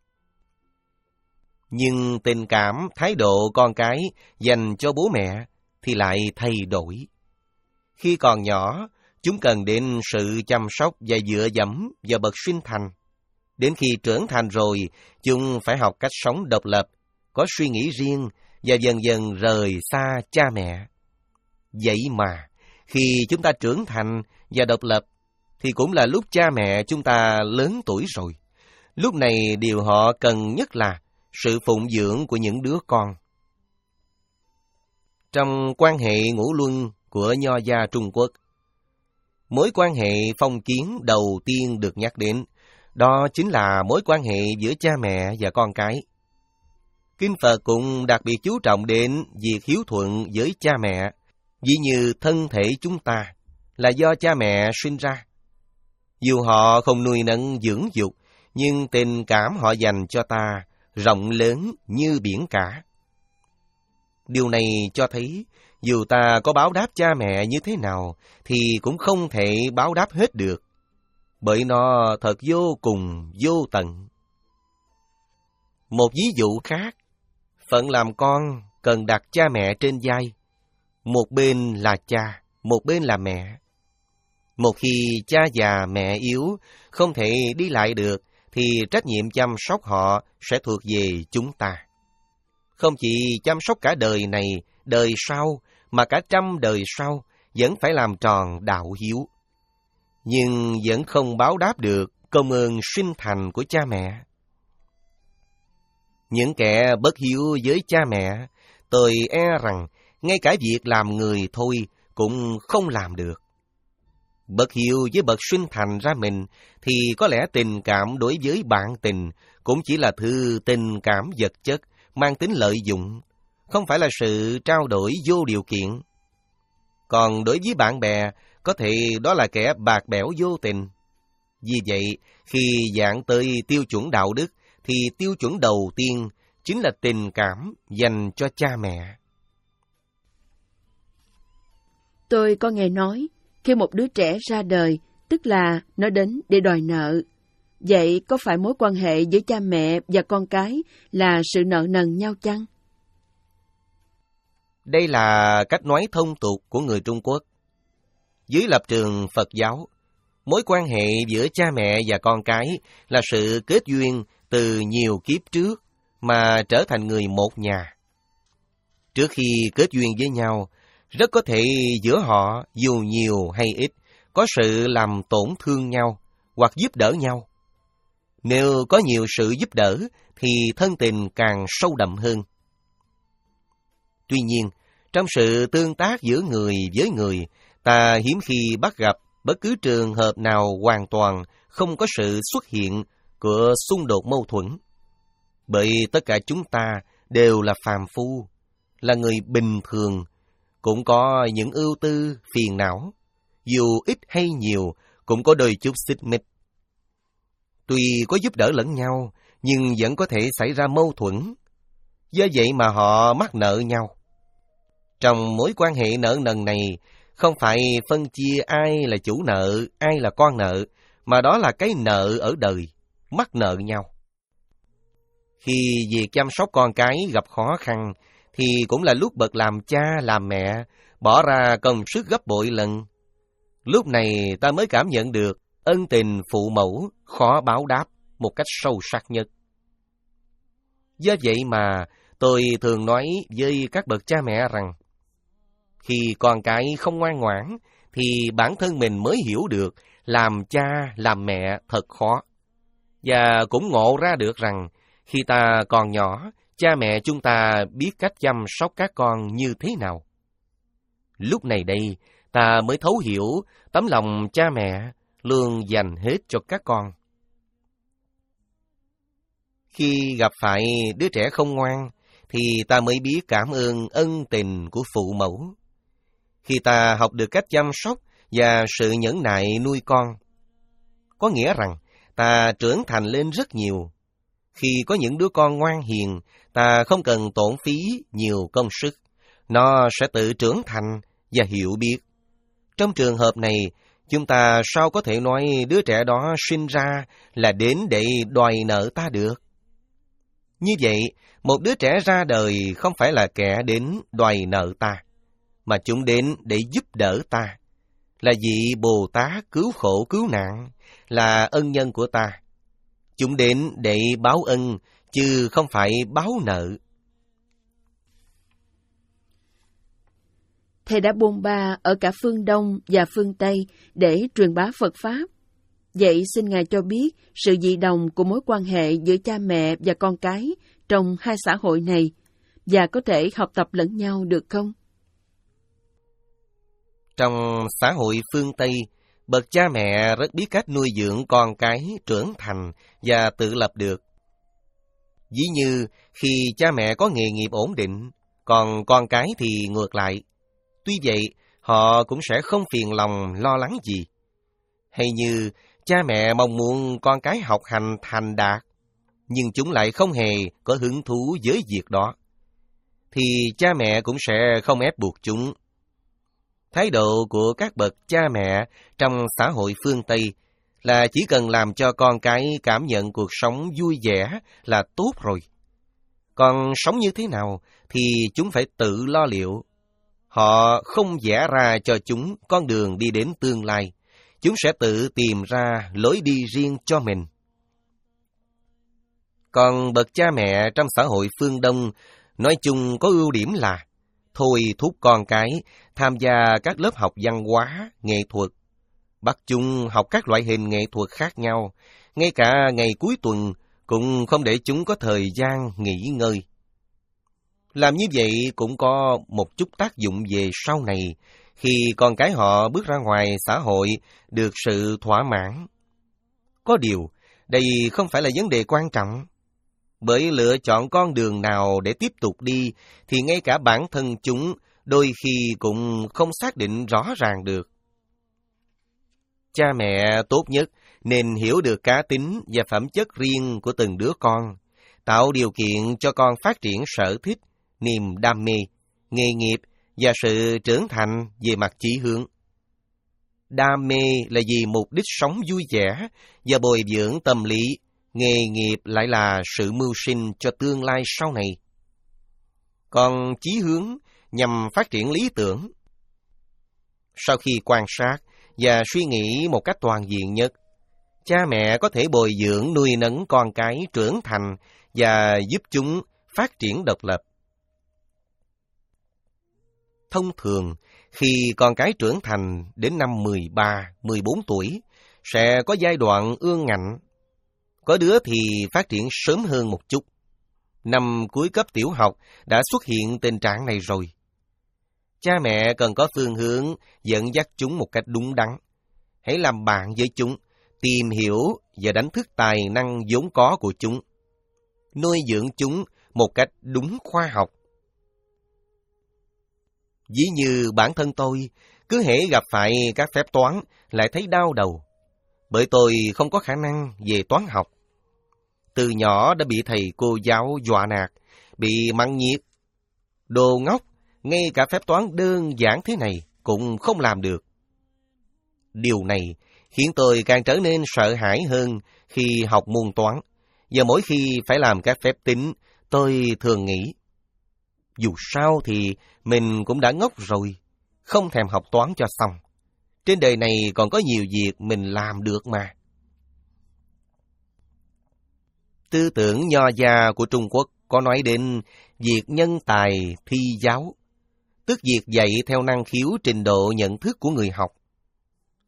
Nhưng tình cảm, thái độ con cái dành cho bố mẹ thì lại thay đổi. Khi còn nhỏ, chúng cần đến sự chăm sóc và dựa dẫm vào bậc sinh thành. Đến khi trưởng thành rồi, chúng phải học cách sống độc lập, có suy nghĩ riêng và dần dần rời xa cha mẹ. Vậy mà, khi chúng ta trưởng thành và độc lập, thì cũng là lúc cha mẹ chúng ta lớn tuổi rồi. Lúc này điều họ cần nhất là sự phụng dưỡng của những đứa con. Trong quan hệ ngũ luân của Nho gia Trung Quốc, mối quan hệ phong kiến đầu tiên được nhắc đến, đó chính là mối quan hệ giữa cha mẹ và con cái. Kinh Phật cũng đặc biệt chú trọng đến việc hiếu thuận với cha mẹ, ví như thân thể chúng ta là do cha mẹ sinh ra. Dù họ không nuôi nấng dưỡng dục, nhưng tình cảm họ dành cho ta rộng lớn như biển cả. Điều này cho thấy, dù ta có báo đáp cha mẹ như thế nào, thì cũng không thể báo đáp hết được, bởi nó thật vô cùng vô tận. Một ví dụ khác, phận làm con cần đặt cha mẹ trên vai. Một bên là cha, một bên là mẹ. Một khi cha già mẹ yếu, không thể đi lại được, thì trách nhiệm chăm sóc họ sẽ thuộc về chúng ta. Không chỉ chăm sóc cả đời này, đời sau, mà cả trăm đời sau vẫn phải làm tròn đạo hiếu. Nhưng vẫn không báo đáp được công ơn sinh thành của cha mẹ. Những kẻ bất hiếu với cha mẹ, tôi e rằng ngay cả việc làm người thôi cũng không làm được. Bất hiếu với bậc sinh thành ra mình thì có lẽ tình cảm đối với bạn tình cũng chỉ là thứ tình cảm vật chất mang tính lợi dụng, không phải là sự trao đổi vô điều kiện. Còn đối với bạn bè, có thể đó là kẻ bạc bẽo vô tình. Vì vậy, khi dạng tới tiêu chuẩn đạo đức, thì tiêu chuẩn đầu tiên chính là tình cảm dành cho cha mẹ. Tôi có nghe nói, khi một đứa trẻ ra đời, tức là nó đến để đòi nợ. Vậy có phải mối quan hệ giữa cha mẹ và con cái là sự nợ nần nhau chăng? Đây là cách nói thông tục của người Trung Quốc. Dưới lập trường Phật giáo, mối quan hệ giữa cha mẹ và con cái là sự kết duyên từ nhiều kiếp trước mà trở thành người một nhà. Trước khi kết duyên với nhau, rất có thể giữa họ dù nhiều hay ít có sự làm tổn thương nhau hoặc giúp đỡ nhau. Nếu có nhiều sự giúp đỡ thì thân tình càng sâu đậm hơn. Tuy nhiên, trong sự tương tác giữa người với người, ta hiếm khi bắt gặp bất cứ trường hợp nào hoàn toàn không có sự xuất hiện của xung đột mâu thuẫn. Bởi tất cả chúng ta đều là phàm phu, là người bình thường, cũng có những ưu tư, phiền não, dù ít hay nhiều cũng có đôi chút xích mích. Tuy có giúp đỡ lẫn nhau, nhưng vẫn có thể xảy ra mâu thuẫn. Do vậy mà họ mắc nợ nhau. Trong mối quan hệ nợ nần này, không phải phân chia ai là chủ nợ, ai là con nợ, mà đó là cái nợ ở đời, mắc nợ nhau. Khi việc chăm sóc con cái gặp khó khăn, thì cũng là lúc bậc làm cha, làm mẹ, bỏ ra công sức gấp bội lần. Lúc này ta mới cảm nhận được ân tình phụ mẫu khó báo đáp một cách sâu sắc nhất. Do vậy mà tôi thường nói với các bậc cha mẹ rằng, khi con cái không ngoan ngoãn, thì bản thân mình mới hiểu được làm cha, làm mẹ thật khó. Và cũng ngộ ra được rằng, khi ta còn nhỏ, cha mẹ chúng ta biết cách chăm sóc các con như thế nào. Lúc này đây, ta mới thấu hiểu tấm lòng cha mẹ luôn dành hết cho các con. Khi gặp phải đứa trẻ không ngoan, thì ta mới biết cảm ơn ân tình của phụ mẫu. Khi ta học được cách chăm sóc và sự nhẫn nại nuôi con, có nghĩa rằng ta trưởng thành lên rất nhiều. Khi có những đứa con ngoan hiền, ta không cần tổn phí nhiều công sức. Nó sẽ tự trưởng thành và hiểu biết. Trong trường hợp này, chúng ta sao có thể nói đứa trẻ đó sinh ra là đến để đòi nợ ta được? Như vậy, một đứa trẻ ra đời không phải là kẻ đến đòi nợ ta, mà chúng đến để giúp đỡ ta, là vị Bồ Tát cứu khổ cứu nạn, là ân nhân của ta. Chúng đến để báo ân, chứ không phải báo nợ. Thầy đã bôn ba ở cả phương Đông và phương Tây để truyền bá Phật Pháp. Vậy xin Ngài cho biết sự dị đồng của mối quan hệ giữa cha mẹ và con cái trong hai xã hội này, và có thể học tập lẫn nhau được không? Trong xã hội phương Tây, bậc cha mẹ rất biết cách nuôi dưỡng con cái trưởng thành và tự lập được. Ví như khi cha mẹ có nghề nghiệp ổn định, còn con cái thì ngược lại. Tuy vậy, họ cũng sẽ không phiền lòng lo lắng gì. Hay như cha mẹ mong muốn con cái học hành thành đạt, nhưng chúng lại không hề có hứng thú với việc đó, thì cha mẹ cũng sẽ không ép buộc chúng. Thái độ của các bậc cha mẹ trong xã hội phương Tây là chỉ cần làm cho con cái cảm nhận cuộc sống vui vẻ là tốt rồi. Còn sống như thế nào thì chúng phải tự lo liệu. Họ không vẽ ra cho chúng con đường đi đến tương lai. Chúng sẽ tự tìm ra lối đi riêng cho mình. Còn bậc cha mẹ trong xã hội phương Đông nói chung có ưu điểm là thôi thúc con cái tham gia các lớp học văn hóa, nghệ thuật, bắt chúng học các loại hình nghệ thuật khác nhau, ngay cả ngày cuối tuần cũng không để chúng có thời gian nghỉ ngơi. Làm như vậy cũng có một chút tác dụng về sau này, khi con cái họ bước ra ngoài xã hội được sự thỏa mãn. Có điều, đây không phải là vấn đề quan trọng. Bởi lựa chọn con đường nào để tiếp tục đi, thì ngay cả bản thân chúng đôi khi cũng không xác định rõ ràng được. Cha mẹ tốt nhất nên hiểu được cá tính và phẩm chất riêng của từng đứa con, tạo điều kiện cho con phát triển sở thích, niềm đam mê, nghề nghiệp và sự trưởng thành về mặt chí hướng. Đam mê là vì mục đích sống vui vẻ và bồi dưỡng tâm lý, nghề nghiệp lại là sự mưu sinh cho tương lai sau này. Còn chí hướng nhằm phát triển lý tưởng. Sau khi quan sát và suy nghĩ một cách toàn diện nhất, cha mẹ có thể bồi dưỡng nuôi nấng con cái trưởng thành và giúp chúng phát triển độc lập. Thông thường, khi con cái trưởng thành đến năm mười ba, mười bốn tuổi, sẽ có giai đoạn ương ngạnh. Có đứa thì phát triển sớm hơn một chút. Năm cuối cấp tiểu học đã xuất hiện tình trạng này rồi. Cha mẹ cần có phương hướng dẫn dắt chúng một cách đúng đắn. Hãy làm bạn với chúng, tìm hiểu và đánh thức tài năng vốn có của chúng. Nuôi dưỡng chúng một cách đúng khoa học. Ví như bản thân tôi, cứ hễ gặp phải các phép toán lại thấy đau đầu, bởi tôi không có khả năng về toán học. Từ nhỏ đã bị thầy cô giáo dọa nạt, bị mắng nhiếc. Đồ ngốc, ngay cả phép toán đơn giản thế này cũng không làm được. Điều này khiến tôi càng trở nên sợ hãi hơn khi học môn toán, và mỗi khi phải làm các phép tính, tôi thường nghĩ, dù sao thì mình cũng đã ngốc rồi, không thèm học toán cho xong. Trên đời này còn có nhiều việc mình làm được mà. Tư tưởng nho gia của Trung Quốc có nói đến việc nhân tài thi giáo, tức việc dạy theo năng khiếu trình độ nhận thức của người học.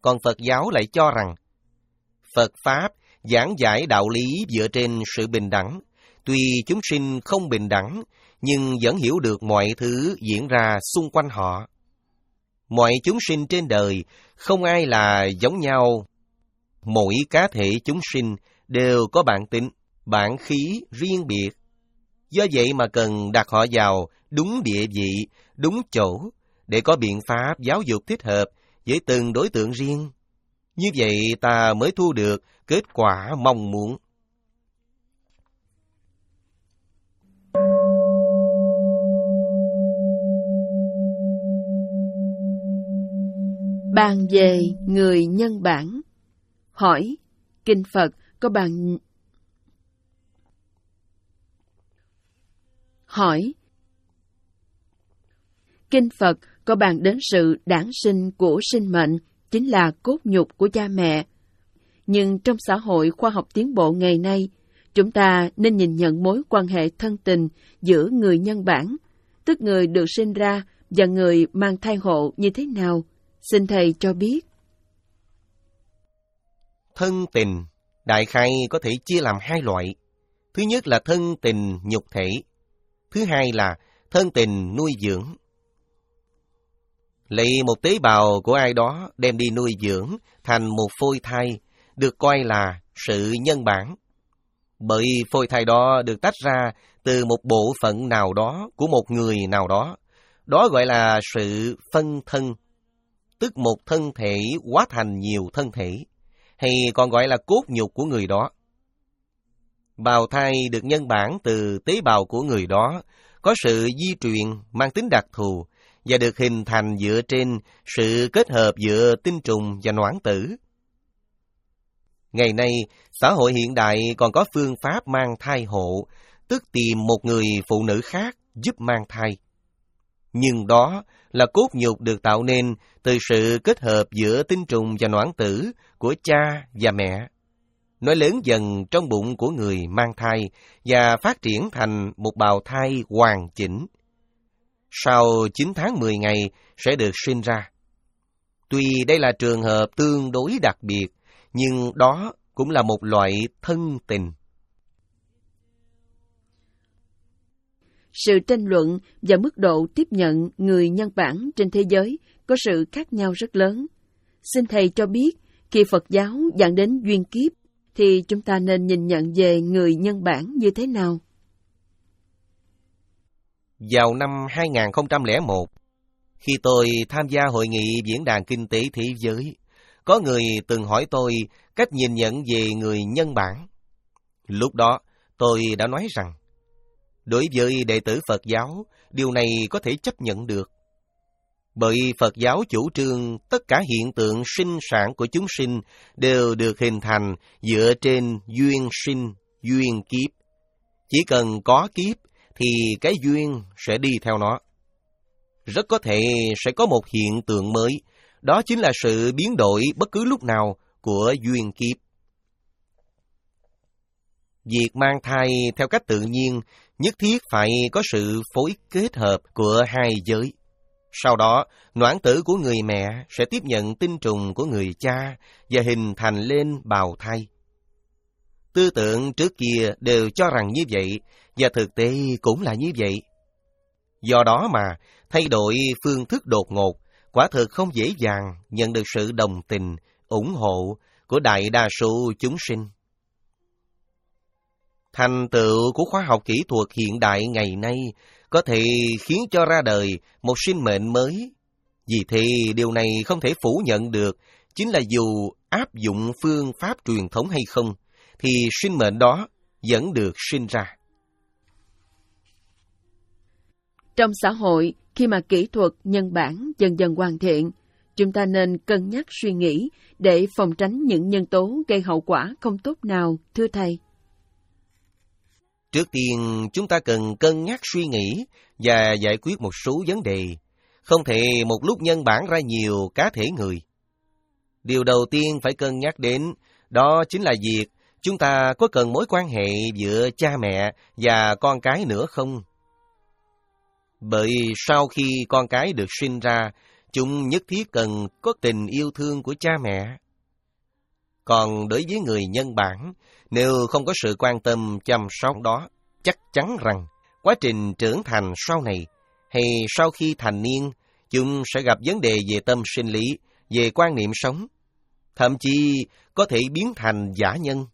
Còn Phật giáo lại cho rằng Phật Pháp giảng giải đạo lý dựa trên sự bình đẳng. Tuy chúng sinh không bình đẳng, nhưng vẫn hiểu được mọi thứ diễn ra xung quanh họ. Mọi chúng sinh trên đời, không ai là giống nhau. Mỗi cá thể chúng sinh đều có bản tính, bản khí riêng biệt. Do vậy mà cần đặt họ vào đúng địa vị, đúng chỗ, để có biện pháp giáo dục thích hợp với từng đối tượng riêng. Như vậy ta mới thu được kết quả mong muốn. Bàn về người nhân bản. Hỏi, Kinh Phật có bàn... Hỏi, Kinh Phật có bàn đến sự đản sinh của sinh mệnh, chính là cốt nhục của cha mẹ. Nhưng trong xã hội khoa học tiến bộ ngày nay, chúng ta nên nhìn nhận mối quan hệ thân tình giữa người nhân bản, tức người được sinh ra, và người mang thai hộ như thế nào? Xin Thầy cho biết. Thân tình, đại khái có thể chia làm hai loại. Thứ nhất là thân tình nhục thể. Thứ hai là thân tình nuôi dưỡng. Lấy một tế bào của ai đó đem đi nuôi dưỡng thành một phôi thai, được coi là sự nhân bản. Bởi phôi thai đó được tách ra từ một bộ phận nào đó của một người nào đó. Đó gọi là sự phân thân, tức một thân thể hóa thành nhiều thân thể, hay còn gọi là cốt nhục của người đó. Bào thai được nhân bản từ tế bào của người đó, có sự di truyền mang tính đặc thù và được hình thành dựa trên sự kết hợp giữa tinh trùng và noãn tử. Ngày nay, xã hội hiện đại còn có phương pháp mang thai hộ, tức tìm một người phụ nữ khác giúp mang thai. Nhưng đó là cốt nhục được tạo nên từ sự kết hợp giữa tinh trùng và noãn tử của cha và mẹ. Nó lớn dần trong bụng của người mang thai và phát triển thành một bào thai hoàn chỉnh. Sau chín tháng mười ngày sẽ được sinh ra. Tuy đây là trường hợp tương đối đặc biệt, nhưng đó cũng là một loại thân tình. Sự tranh luận và mức độ tiếp nhận người nhân bản trên thế giới có sự khác nhau rất lớn. Xin Thầy cho biết, khi Phật giáo giảng đến duyên kiếp, thì chúng ta nên nhìn nhận về người nhân bản như thế nào? Vào năm hai nghìn không trăm lẻ một, khi tôi tham gia hội nghị Diễn đàn Kinh tế Thế giới, có người từng hỏi tôi cách nhìn nhận về người nhân bản. Lúc đó, tôi đã nói rằng, đối với đệ tử Phật giáo, điều này có thể chấp nhận được. Bởi Phật giáo chủ trương tất cả hiện tượng sinh sản của chúng sinh đều được hình thành dựa trên duyên sinh, duyên kiếp. Chỉ cần có kiếp thì cái duyên sẽ đi theo nó. Rất có thể sẽ có một hiện tượng mới, đó chính là sự biến đổi bất cứ lúc nào của duyên kiếp. Việc mang thai theo cách tự nhiên nhất thiết phải có sự phối kết hợp của hai giới. Sau đó, noãn tử của người mẹ sẽ tiếp nhận tinh trùng của người cha và hình thành lên bào thai. Tư tưởng trước kia đều cho rằng như vậy, và thực tế cũng là như vậy. Do đó mà, thay đổi phương thức đột ngột, quả thực không dễ dàng nhận được sự đồng tình, ủng hộ của đại đa số chúng sinh. Thành tựu của khoa học kỹ thuật hiện đại ngày nay có thể khiến cho ra đời một sinh mệnh mới. Vì thế điều này không thể phủ nhận được, chính là dù áp dụng phương pháp truyền thống hay không, thì sinh mệnh đó vẫn được sinh ra. Trong xã hội, khi mà kỹ thuật nhân bản dần dần hoàn thiện, chúng ta nên cân nhắc suy nghĩ để phòng tránh những nhân tố gây hậu quả không tốt nào, thưa Thầy. Trước tiên, chúng ta cần cân nhắc suy nghĩ và giải quyết một số vấn đề. Không thể một lúc nhân bản ra nhiều cá thể người. Điều đầu tiên phải cân nhắc đến đó chính là việc chúng ta có cần mối quan hệ giữa cha mẹ và con cái nữa không? Bởi sau khi con cái được sinh ra, chúng nhất thiết cần có tình yêu thương của cha mẹ. Còn đối với người nhân bản, nếu không có sự quan tâm chăm sóc đó, chắc chắn rằng quá trình trưởng thành sau này, hay sau khi thành niên, chúng sẽ gặp vấn đề về tâm sinh lý, về quan niệm sống, thậm chí có thể biến thành giả nhân.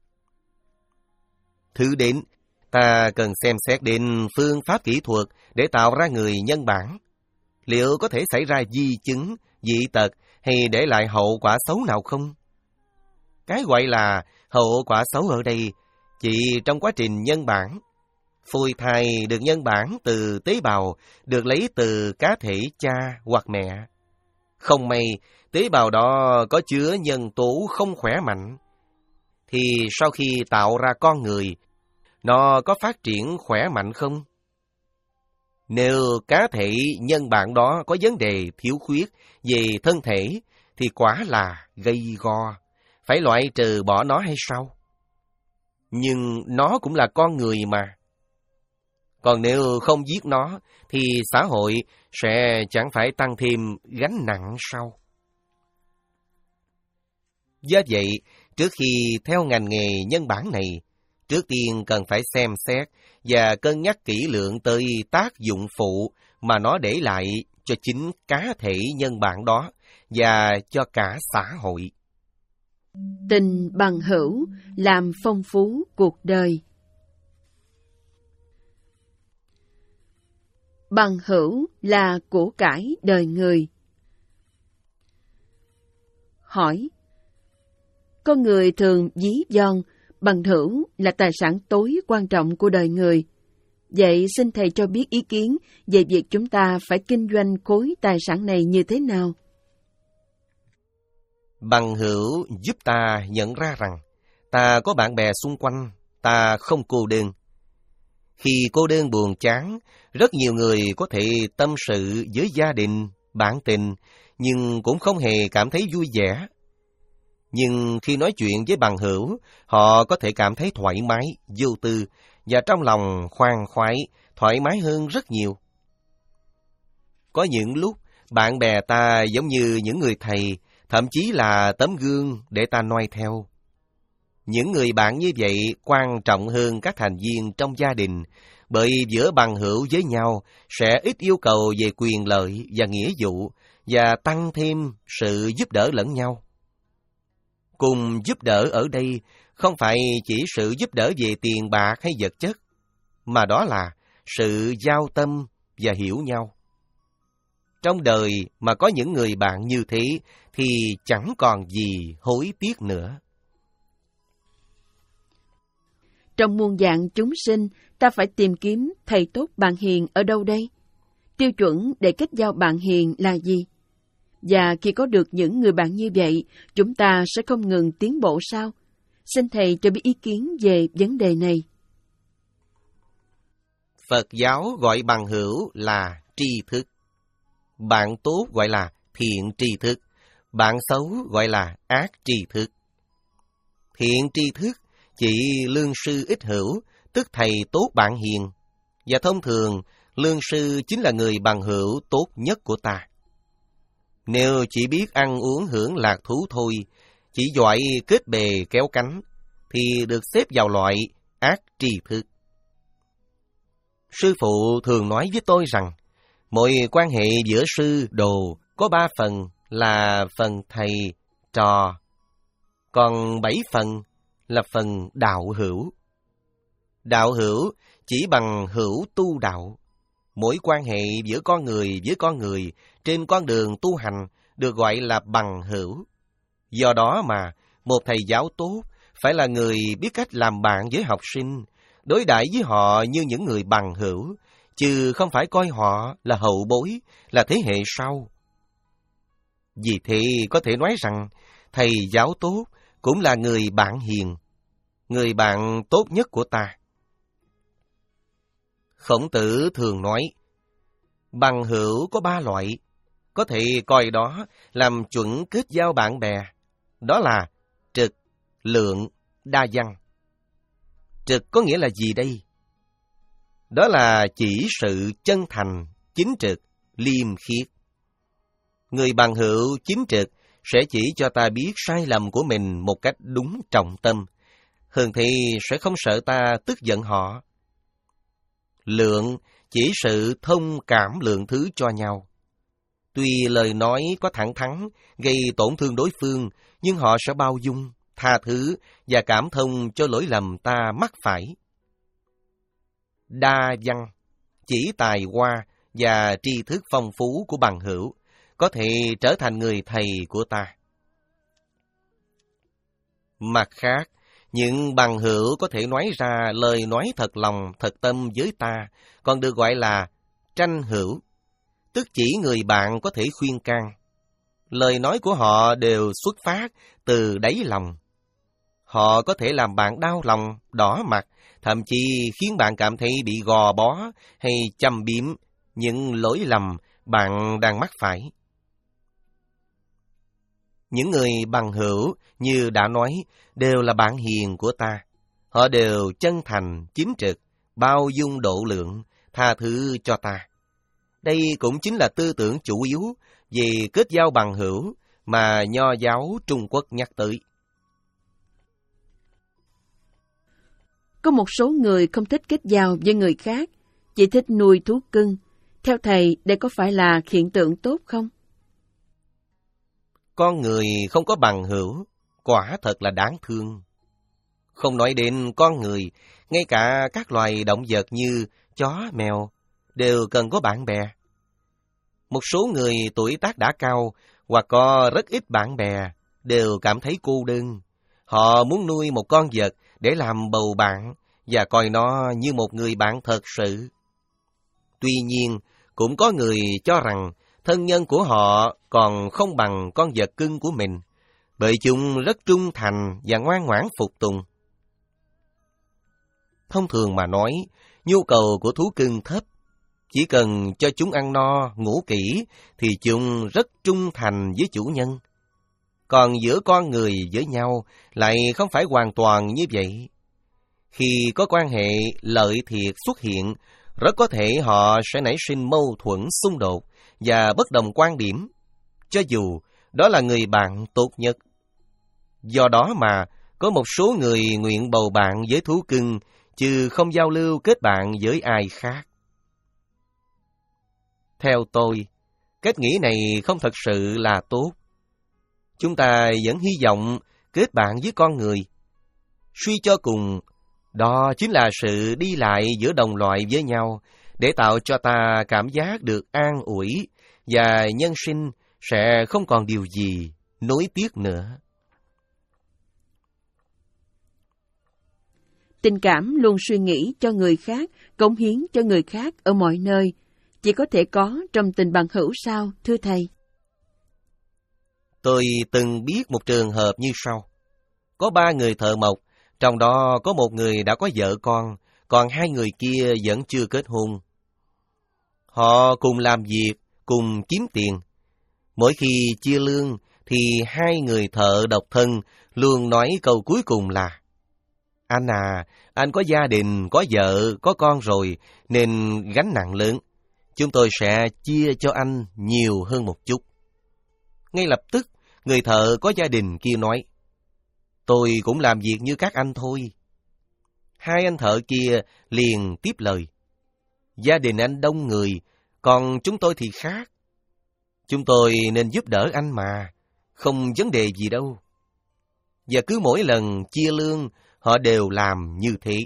Thứ đến, ta cần xem xét đến phương pháp kỹ thuật để tạo ra người nhân bản. Liệu có thể xảy ra di chứng, dị tật hay để lại hậu quả xấu nào không? Cái gọi là hậu quả xấu ở đây chỉ trong quá trình nhân bản. Phôi thai được nhân bản từ tế bào được lấy từ cá thể cha hoặc mẹ. Không may, tế bào đó có chứa nhân tố không khỏe mạnh, thì sau khi tạo ra con người, nó có phát triển khỏe mạnh không? Nếu cá thể nhân bản đó có vấn đề thiếu khuyết về thân thể, thì quả là gây go, phải loại trừ bỏ nó hay sao? Nhưng nó cũng là con người mà. Còn nếu không giết nó, thì xã hội sẽ chẳng phải tăng thêm gánh nặng sao? Do vậy, trước khi theo ngành nghề nhân bản này, trước tiên cần phải xem xét và cân nhắc kỹ lưỡng tới tác dụng phụ mà nó để lại cho chính cá thể nhân bản đó và cho cả xã hội. Tình bằng hữu làm phong phú cuộc đời. Bằng hữu là của cải đời người. Hỏi: con người thường ví von bằng hữu là tài sản tối quan trọng của đời người. Vậy xin Thầy cho biết ý kiến về việc chúng ta phải kinh doanh khối tài sản này như thế nào? Bằng hữu giúp ta nhận ra rằng ta có bạn bè xung quanh, ta không cô đơn. Khi cô đơn buồn chán, rất nhiều người có thể tâm sự với gia đình, bạn tình, nhưng cũng không hề cảm thấy vui vẻ. Nhưng khi nói chuyện với bằng hữu, họ có thể cảm thấy thoải mái, vô tư, và trong lòng khoan khoái, thoải mái hơn rất nhiều. Có những lúc, bạn bè ta giống như những người thầy, thậm chí là tấm gương để ta noi theo. Những người bạn như vậy quan trọng hơn các thành viên trong gia đình, bởi giữa bằng hữu với nhau sẽ ít yêu cầu về quyền lợi và nghĩa vụ, và tăng thêm sự giúp đỡ lẫn nhau. Cùng giúp đỡ ở đây không phải chỉ sự giúp đỡ về tiền bạc hay vật chất, mà đó là sự giao tâm và hiểu nhau. Trong đời mà có những người bạn như thế thì chẳng còn gì hối tiếc nữa. Trong muôn dạng chúng sinh, ta phải tìm kiếm thầy tốt bạn hiền ở đâu đây? Tiêu chuẩn để kết giao bạn hiền là gì? Và khi có được những người bạn như vậy, chúng ta sẽ không ngừng tiến bộ sao? Xin Thầy cho biết ý kiến về vấn đề này. Phật giáo gọi bằng hữu là tri thức. Bạn tốt gọi là thiện tri thức. Bạn xấu gọi là ác tri thức. Thiện tri thức chỉ lương sư ích hữu, tức thầy tốt bạn hiền. Và thông thường, lương sư chính là người bằng hữu tốt nhất của ta. Nếu chỉ biết ăn uống hưởng lạc thú thôi, chỉ giỏi kết bè kéo cánh, thì được xếp vào loại ác tri thức. Sư phụ thường nói với tôi rằng, mọi quan hệ giữa sư đồ có ba phần là phần thầy, trò, còn bảy phần là phần đạo hữu. Đạo hữu chỉ bằng hữu tu đạo. Mỗi quan hệ giữa con người với con người trên con đường tu hành được gọi là bằng hữu. Do đó mà, một thầy giáo tốt phải là người biết cách làm bạn với học sinh, đối đãi với họ như những người bằng hữu, chứ không phải coi họ là hậu bối, là thế hệ sau. Vì thế có thể nói rằng, thầy giáo tốt cũng là người bạn hiền, người bạn tốt nhất của ta. Khổng Tử thường nói, bằng hữu có ba loại, có thể coi đó làm chuẩn kết giao bạn bè. Đó là trực, lượng, đa văn. Trực có nghĩa là gì đây? Đó là chỉ sự chân thành, chính trực, liêm khiết. Người bằng hữu chính trực sẽ chỉ cho ta biết sai lầm của mình một cách đúng trọng tâm. Hơn thì sẽ không sợ ta tức giận họ. Lượng chỉ sự thông cảm lượng thứ cho nhau. Tuy lời nói có thẳng thắn, gây tổn thương đối phương, nhưng họ sẽ bao dung, tha thứ và cảm thông cho lỗi lầm ta mắc phải. Đa văn, chỉ tài hoa và tri thức phong phú của bằng hữu có thể trở thành người thầy của ta. Mặt khác, những bằng hữu có thể nói ra lời nói thật lòng, thật tâm với ta, còn được gọi là tranh hữu, tức chỉ người bạn có thể khuyên can. Lời nói của họ đều xuất phát từ đáy lòng. Họ có thể làm bạn đau lòng, đỏ mặt, thậm chí khiến bạn cảm thấy bị gò bó hay châm biếm những lỗi lầm bạn đang mắc phải. Những người bằng hữu, như đã nói, đều là bạn hiền của ta. Họ đều chân thành, chính trực, bao dung độ lượng, tha thứ cho ta. Đây cũng chính là tư tưởng chủ yếu về kết giao bằng hữu mà Nho giáo Trung Quốc nhắc tới. Có một số người không thích kết giao với người khác, chỉ thích nuôi thú cưng. Theo thầy, đây có phải là hiện tượng tốt không? Con người không có bằng hữu, quả thật là đáng thương. Không nói đến con người, ngay cả các loài động vật như chó, mèo đều cần có bạn bè. Một số người tuổi tác đã cao hoặc có rất ít bạn bè đều cảm thấy cô đơn. Họ muốn nuôi một con vật để làm bầu bạn và coi nó như một người bạn thật sự. Tuy nhiên, cũng có người cho rằng thân nhân của họ còn không bằng con vật cưng của mình, bởi chúng rất trung thành và ngoan ngoãn phục tùng. Thông thường mà nói, nhu cầu của thú cưng thấp. Chỉ cần cho chúng ăn no, ngủ kỹ, thì chúng rất trung thành với chủ nhân. Còn giữa con người với nhau lại không phải hoàn toàn như vậy. Khi có quan hệ lợi thiệt xuất hiện, rất có thể họ sẽ nảy sinh mâu thuẫn xung đột và bất đồng quan điểm, cho dù đó là người bạn tốt nhất. Do đó mà có một số người nguyện bầu bạn với thú cưng, chứ không giao lưu kết bạn với ai khác. Theo tôi, cách nghĩ này không thật sự là tốt. Chúng ta vẫn hy vọng kết bạn với con người. Suy cho cùng, đó chính là sự đi lại giữa đồng loại với nhau, để tạo cho ta cảm giác được an ủi, và nhân sinh sẽ không còn điều gì nối tiếc nữa. Tình cảm luôn suy nghĩ cho người khác, cống hiến cho người khác ở mọi nơi, chỉ có thể có trong tình bằng hữu sao, thưa thầy? Tôi từng biết một trường hợp như sau. Có ba người thợ mộc, trong đó có một người đã có vợ con, còn hai người kia vẫn chưa kết hôn. Họ cùng làm việc, cùng kiếm tiền. Mỗi khi chia lương, thì hai người thợ độc thân luôn nói câu cuối cùng là: Anh à, anh có gia đình, có vợ, có con rồi, nên gánh nặng lớn. Chúng tôi sẽ chia cho anh nhiều hơn một chút. Ngay lập tức, người thợ có gia đình kia nói: Tôi cũng làm việc như các anh thôi. Hai anh thợ kia liền tiếp lời: Gia đình anh đông người, còn chúng tôi thì khác. Chúng tôi nên giúp đỡ anh mà, không vấn đề gì đâu. Và cứ mỗi lần chia lương, họ đều làm như thế.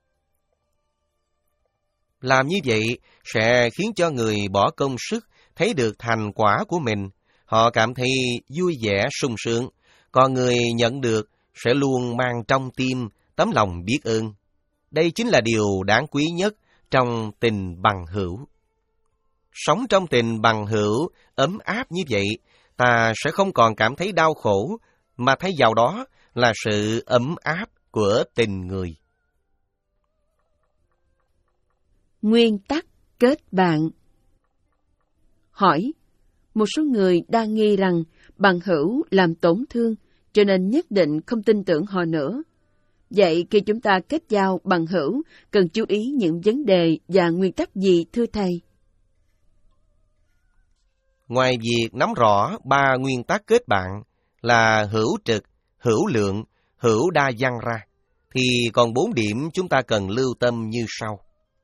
Làm như vậy sẽ khiến cho người bỏ công sức thấy được thành quả của mình. Họ cảm thấy vui vẻ, sung sướng. Còn người nhận được sẽ luôn mang trong tim tấm lòng biết ơn. Đây chính là điều đáng quý nhất trong tình bằng hữu. Sống trong tình bằng hữu ấm áp như vậy, ta sẽ không còn cảm thấy đau khổ, mà thay vào đó là sự ấm áp của tình người. Nguyên tắc kết bạn. Hỏi: một số người đa nghi rằng bằng hữu làm tổn thương, cho nên nhất định không tin tưởng họ nữa. Vậy khi chúng ta kết giao bằng hữu, cần chú ý những vấn đề và nguyên tắc gì, thưa thầy? Ngoài việc nắm rõ ba nguyên tắc kết bạn là hữu trực, hữu lượng, hữu đa văn ra, thì còn bốn điểm chúng ta cần lưu tâm như sau.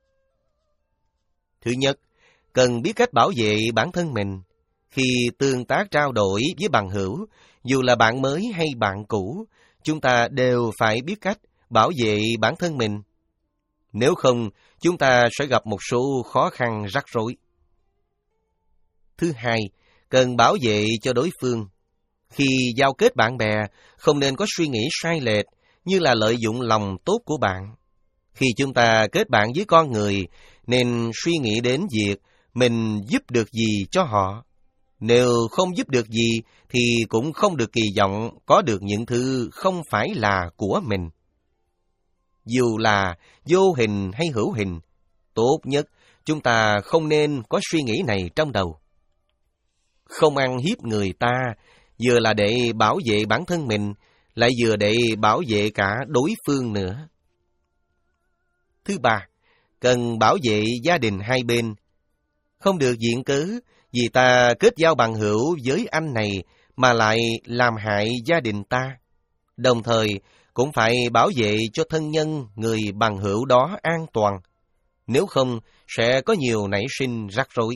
Thứ nhất, cần biết cách bảo vệ bản thân mình. Khi tương tác trao đổi với bằng hữu, dù là bạn mới hay bạn cũ, chúng ta đều phải biết cách bảo vệ bản thân mình. Nếu không, chúng ta sẽ gặp một số khó khăn rắc rối. Thứ hai, cần bảo vệ cho đối phương. Khi giao kết bạn bè, không nên có suy nghĩ sai lệch như là lợi dụng lòng tốt của bạn. Khi chúng ta kết bạn với con người, nên suy nghĩ đến việc mình giúp được gì cho họ. Nếu không giúp được gì, thì cũng không được kỳ vọng có được những thứ không phải là của mình. Dù là vô hình hay hữu hình, tốt nhất chúng ta không nên có suy nghĩ này trong đầu. Không ăn hiếp người ta, vừa là để bảo vệ bản thân mình, lại vừa để bảo vệ cả đối phương nữa. Thứ ba, cần bảo vệ gia đình hai bên. Không được viện cớ vì ta kết giao bằng hữu với anh này mà lại làm hại gia đình ta. Đồng thời, cũng phải bảo vệ cho thân nhân người bằng hữu đó an toàn. Nếu không, sẽ có nhiều nảy sinh rắc rối.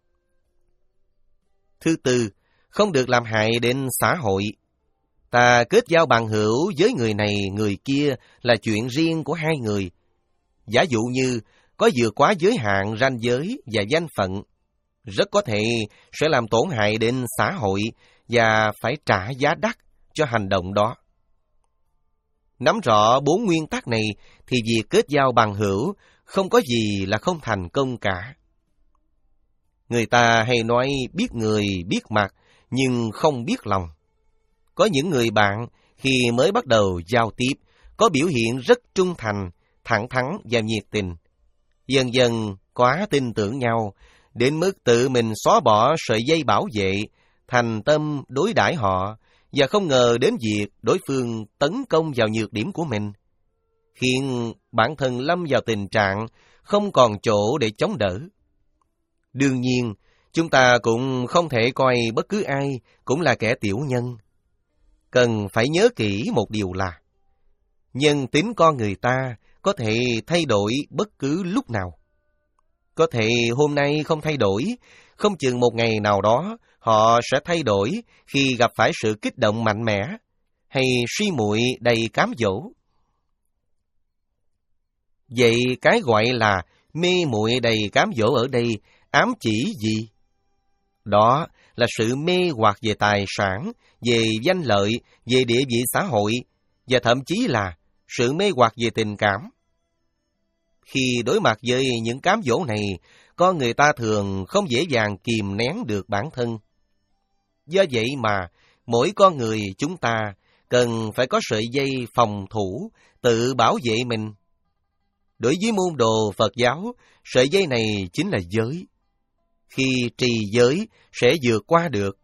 Thứ tư, không được làm hại đến xã hội. Ta kết giao bằng hữu với người này, người kia là chuyện riêng của hai người. Giả dụ như có vượt quá giới hạn ranh giới và danh phận, rất có thể sẽ làm tổn hại đến xã hội và phải trả giá đắt cho hành động đó. Nắm rõ bốn nguyên tắc này thì việc kết giao bằng hữu không có gì là không thành công cả. Người ta hay nói biết người biết mặt nhưng không biết lòng. Có những người bạn khi mới bắt đầu giao tiếp có biểu hiện rất trung thành, thẳng thắn và nhiệt tình. Dần dần quá tin tưởng nhau, đến mức tự mình xóa bỏ sợi dây bảo vệ, thành tâm đối đãi họ, và không ngờ đến việc đối phương tấn công vào nhược điểm của mình, khiến bản thân lâm vào tình trạng không còn chỗ để chống đỡ. Đương nhiên, chúng ta cũng không thể coi bất cứ ai cũng là kẻ tiểu nhân. Cần phải nhớ kỹ một điều là, nhân tính con người ta có thể thay đổi bất cứ lúc nào. Có thể hôm nay không thay đổi, không chừng một ngày nào đó họ sẽ thay đổi khi gặp phải sự kích động mạnh mẽ, hay suy muội đầy cám dỗ. Vậy cái gọi là mê muội đầy cám dỗ ở đây ám chỉ gì? Đó là sự mê hoặc về tài sản, về danh lợi, về địa vị xã hội, và thậm chí là sự mê hoặc về tình cảm. Khi đối mặt với những cám dỗ này, con người ta thường không dễ dàng kìm nén được bản thân. Do vậy mà, mỗi con người chúng ta cần phải có sợi dây phòng thủ, tự bảo vệ mình. Đối với môn đồ Phật giáo, sợi dây này chính là giới. Khi trì giới sẽ vượt qua được.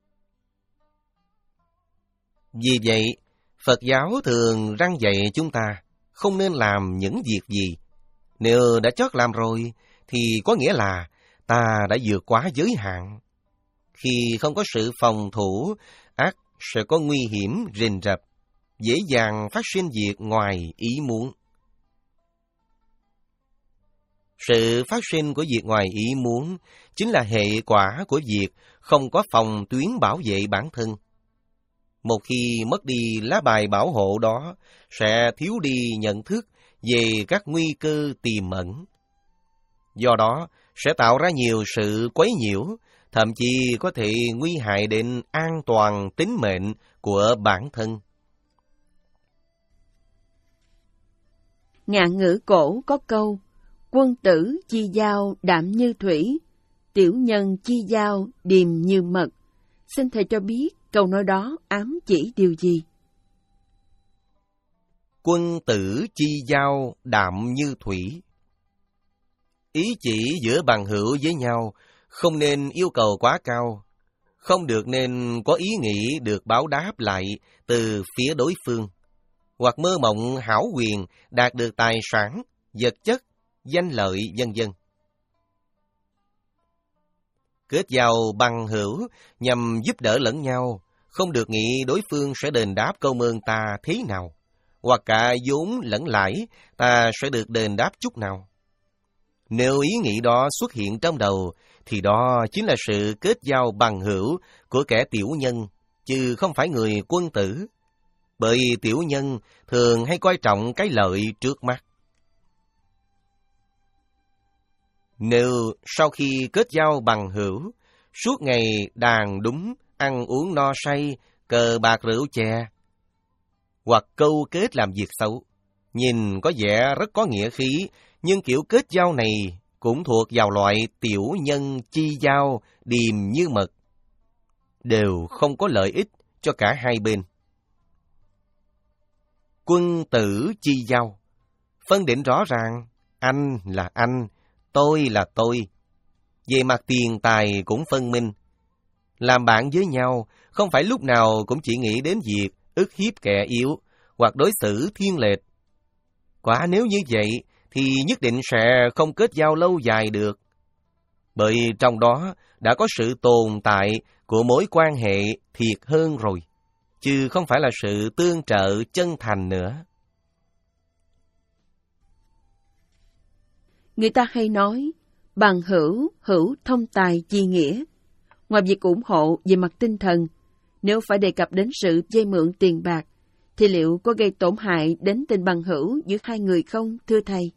Vì vậy, Phật giáo thường răn dạy chúng ta không nên làm những việc gì. Nếu đã chót làm rồi, thì có nghĩa là ta đã vượt quá giới hạn. Khi không có sự phòng thủ, ắt sẽ có nguy hiểm rình rập, dễ dàng phát sinh việc ngoài ý muốn. Sự phát sinh của việc ngoài ý muốn chính là hệ quả của việc không có phòng tuyến bảo vệ bản thân. Một khi mất đi lá bài bảo hộ đó, sẽ thiếu đi nhận thức về các nguy cơ tiềm ẩn. Do đó, sẽ tạo ra nhiều sự quấy nhiễu, thậm chí có thể nguy hại đến an toàn tính mệnh của bản thân. Ngạn ngữ cổ có câu, quân tử chi giao đạm như thủy, tiểu nhân chi giao điềm như mật. Xin thầy cho biết câu nói đó ám chỉ điều gì? Quân tử chi giao đạm như thủy. Ý chỉ giữa bằng hữu với nhau không nên yêu cầu quá cao, không được nên có ý nghĩ được báo đáp lại từ phía đối phương, hoặc mơ mộng hão quyền đạt được tài sản, vật chất, danh lợi vân vân. Kết giao bằng hữu nhằm giúp đỡ lẫn nhau, không được nghĩ đối phương sẽ đền đáp công ơn ta thế nào, hoặc cả vốn lẫn lãi ta sẽ được đền đáp chút nào. Nếu ý nghĩ đó xuất hiện trong đầu, thì đó chính là sự kết giao bằng hữu của kẻ tiểu nhân, chứ không phải người quân tử. Bởi tiểu nhân thường hay coi trọng cái lợi trước mắt. Nếu sau khi kết giao bằng hữu, suốt ngày đàn đúng, ăn uống no say, cờ bạc rượu chè, hoặc câu kết làm việc xấu, nhìn có vẻ rất có nghĩa khí, nhưng kiểu kết giao này cũng thuộc vào loại tiểu nhân chi giao điềm như mật, đều không có lợi ích cho cả hai bên. Quân tử chi giao, phân định rõ ràng, anh là anh, tôi là tôi. Về mặt tiền tài cũng phân minh. Làm bạn với nhau, không phải lúc nào cũng chỉ nghĩ đến việc ức hiếp kẻ yếu, hoặc đối xử thiên lệch. Quả nếu như vậy, thì nhất định sẽ không kết giao lâu dài được. Bởi trong đó đã có sự tồn tại của mối quan hệ thiệt hơn rồi, chứ không phải là sự tương trợ chân thành nữa. Người ta hay nói, bằng hữu, hữu thông tài chi nghĩa. Ngoài việc ủng hộ về mặt tinh thần, nếu phải đề cập đến sự vay mượn tiền bạc, thì liệu có gây tổn hại đến tình bằng hữu giữa hai người không, thưa thầy?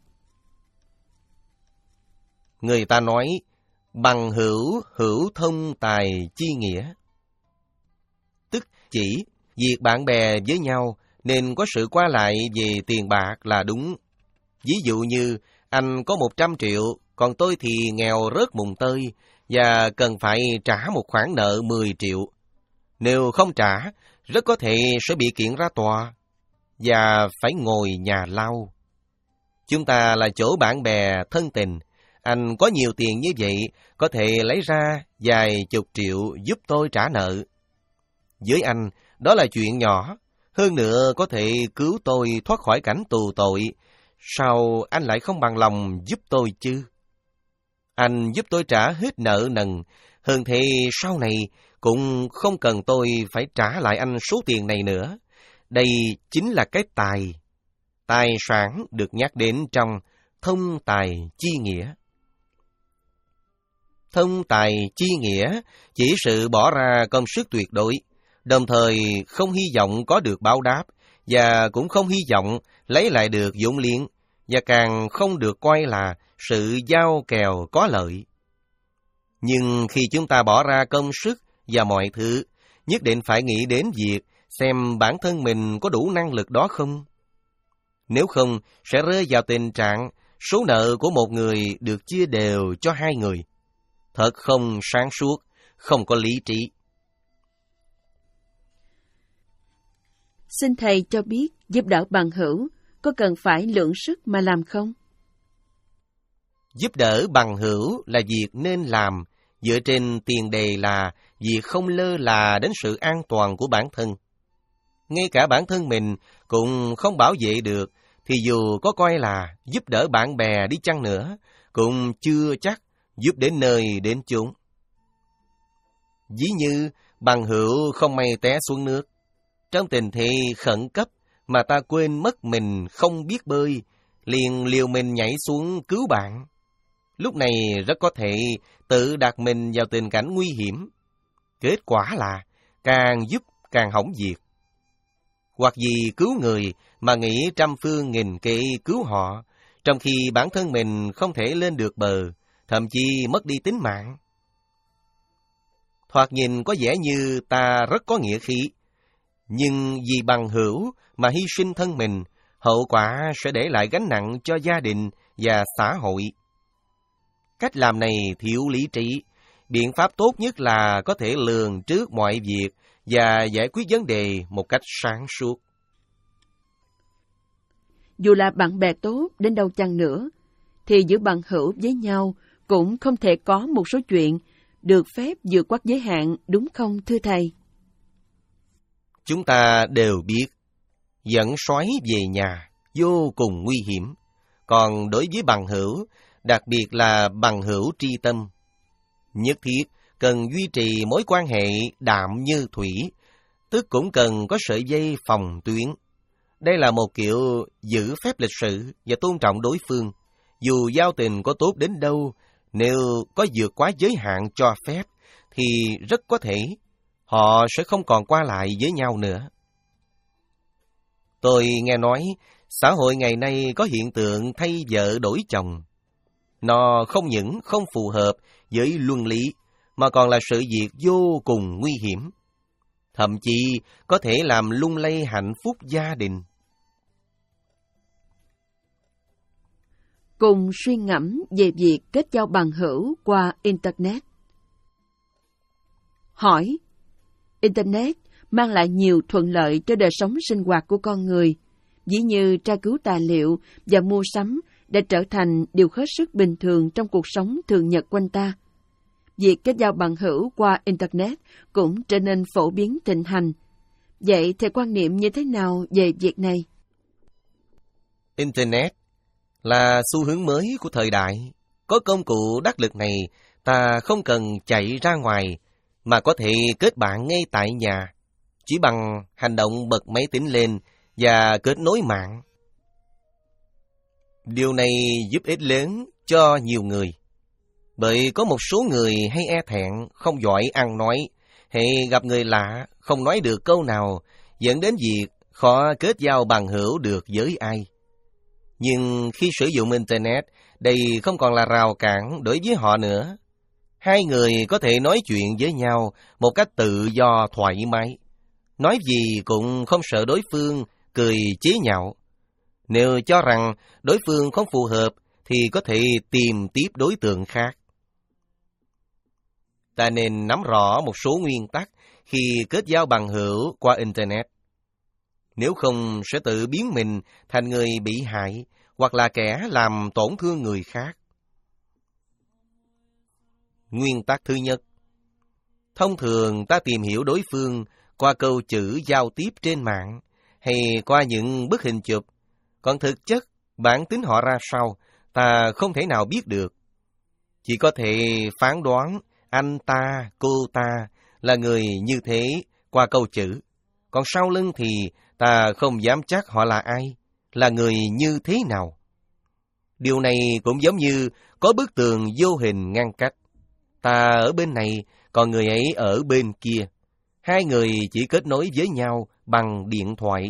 Người ta nói, bằng hữu, hữu thông tài chi nghĩa. Tức chỉ việc bạn bè với nhau nên có sự qua lại về tiền bạc là đúng. Ví dụ như anh có một trăm triệu, còn tôi thì nghèo rớt mùng tơi và cần phải trả một khoản nợ mười triệu. Nếu không trả, rất có thể sẽ bị kiện ra tòa và phải ngồi nhà lao. Chúng ta là chỗ bạn bè thân tình, anh có nhiều tiền như vậy, có thể lấy ra vài chục triệu giúp tôi trả nợ. Với anh, đó là chuyện nhỏ, hơn nữa có thể cứu tôi thoát khỏi cảnh tù tội. Sao anh lại không bằng lòng giúp tôi chứ? Anh giúp tôi trả hết nợ nần, hơn thế sau này cũng không cần tôi phải trả lại anh số tiền này nữa. Đây chính là cái tài. Tài sản được nhắc đến trong thông tài chi nghĩa. Thông tài chi nghĩa chỉ sự bỏ ra công sức tuyệt đối, đồng thời không hy vọng có được báo đáp, và cũng không hy vọng lấy lại được vốn liếng, và càng không được coi là sự giao kèo có lợi. Nhưng khi chúng ta bỏ ra công sức và mọi thứ, nhất định phải nghĩ đến việc xem bản thân mình có đủ năng lực đó không. Nếu không, sẽ rơi vào tình trạng số nợ của một người được chia đều cho hai người. Thật không sáng suốt, không có lý trí. Xin thầy cho biết giúp đỡ bằng hữu có cần phải lượng sức mà làm không? Giúp đỡ bằng hữu là việc nên làm, dựa trên tiền đề là việc không lơ là đến sự an toàn của bản thân. Ngay cả bản thân mình cũng không bảo vệ được, thì dù có coi là giúp đỡ bạn bè đi chăng nữa, cũng chưa chắc giúp đến nơi đến chốn. Ví như bằng hữu không may té xuống nước, trong tình thế khẩn cấp mà ta quên mất mình không biết bơi, liền liều mình nhảy xuống cứu bạn. Lúc này rất có thể tự đặt mình vào tình cảnh nguy hiểm. Kết quả là càng giúp càng hỏng việc. Hoặc vì cứu người mà nghĩ trăm phương nghìn kế cứu họ, trong khi bản thân mình không thể lên được bờ, thậm chí mất đi tính mạng. Thoạt nhìn có vẻ như ta rất có nghĩa khí, nhưng vì bằng hữu mà hy sinh thân mình, hậu quả sẽ để lại gánh nặng cho gia đình và xã hội. Cách làm này thiếu lý trí. Biện pháp tốt nhất là có thể lường trước mọi việc và giải quyết vấn đề một cách sáng suốt. Dù là bạn bè tốt đến đâu chăng nữa, thì giữa bằng hữu với nhau cũng không thể có một số chuyện được phép vượt qua giới hạn, đúng không thưa thầy? Chúng ta đều biết, dẫn soái về nhà vô cùng nguy hiểm. Còn đối với bằng hữu, đặc biệt là bằng hữu tri tâm, nhất thiết cần duy trì mối quan hệ đạm như thủy, tức cũng cần có sợi dây phòng tuyến. Đây là một kiểu giữ phép lịch sự và tôn trọng đối phương. Dù giao tình có tốt đến đâu, nếu có vượt quá giới hạn cho phép, thì rất có thể họ sẽ không còn qua lại với nhau nữa. Tôi nghe nói, xã hội ngày nay có hiện tượng thay vợ đổi chồng. Nó không những không phù hợp với luân lý, mà còn là sự việc vô cùng nguy hiểm. Thậm chí có thể làm lung lay hạnh phúc gia đình. Cùng suy ngẫm về việc kết giao bằng hữu qua Internet. Hỏi: Internet mang lại nhiều thuận lợi cho đời sống sinh hoạt của con người, ví như tra cứu tài liệu và mua sắm đã trở thành điều hết sức bình thường trong cuộc sống thường nhật quanh ta. Việc kết giao bằng hữu qua Internet cũng trở nên phổ biến thịnh hành. Vậy thầy quan niệm như thế nào về việc này? Internet là xu hướng mới của thời đại. Có công cụ đắc lực này, ta không cần chạy ra ngoài, mà có thể kết bạn ngay tại nhà, chỉ bằng hành động bật máy tính lên và kết nối mạng. Điều này giúp ích lớn cho nhiều người. Bởi có một số người hay e thẹn, không giỏi ăn nói, hay gặp người lạ, không nói được câu nào, dẫn đến việc khó kết giao bằng hữu được với ai. Nhưng khi sử dụng Internet, đây không còn là rào cản đối với họ nữa. Hai người có thể nói chuyện với nhau một cách tự do thoải mái. Nói gì cũng không sợ đối phương cười chế nhạo. Nếu cho rằng đối phương không phù hợp, thì có thể tìm tiếp đối tượng khác. Ta nên nắm rõ một số nguyên tắc khi kết giao bằng hữu qua Internet. Nếu không sẽ tự biến mình thành người bị hại hoặc là kẻ làm tổn thương người khác. Nguyên tắc thứ nhất: thông thường ta tìm hiểu đối phương qua câu chữ giao tiếp trên mạng hay qua những bức hình chụp, còn thực chất bản tính họ ra sao ta không thể nào biết được. Chỉ có thể phán đoán anh ta, cô ta là người như thế qua câu chữ, còn sau lưng thì ta không dám chắc họ là ai, là người như thế nào. Điều này cũng giống như có bức tường vô hình ngăn cách. Ta ở bên này, còn người ấy ở bên kia. Hai người chỉ kết nối với nhau bằng điện thoại.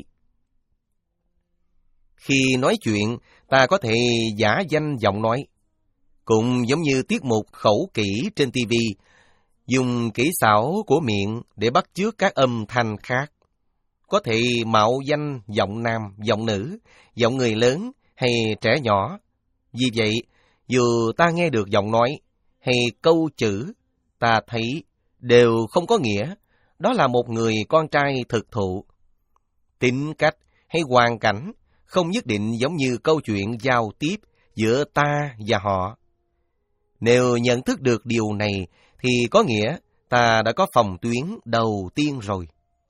Khi nói chuyện, ta có thể giả danh giọng nói. Cũng giống như tiết mục khẩu kỹ trên ti vi, dùng kỹ xảo của miệng để bắt chước các âm thanh khác. Có thể mạo danh giọng nam, giọng nữ, giọng người lớn hay trẻ nhỏ. Vì vậy, dù ta nghe được giọng nói hay câu chữ, ta thấy đều không có nghĩa đó là một người con trai thực thụ. Tính cách hay hoàn cảnh không nhất định giống như câu chuyện giao tiếp giữa ta và họ. Nếu nhận thức được điều này thì có nghĩa ta đã có phòng tuyến đầu tiên rồi.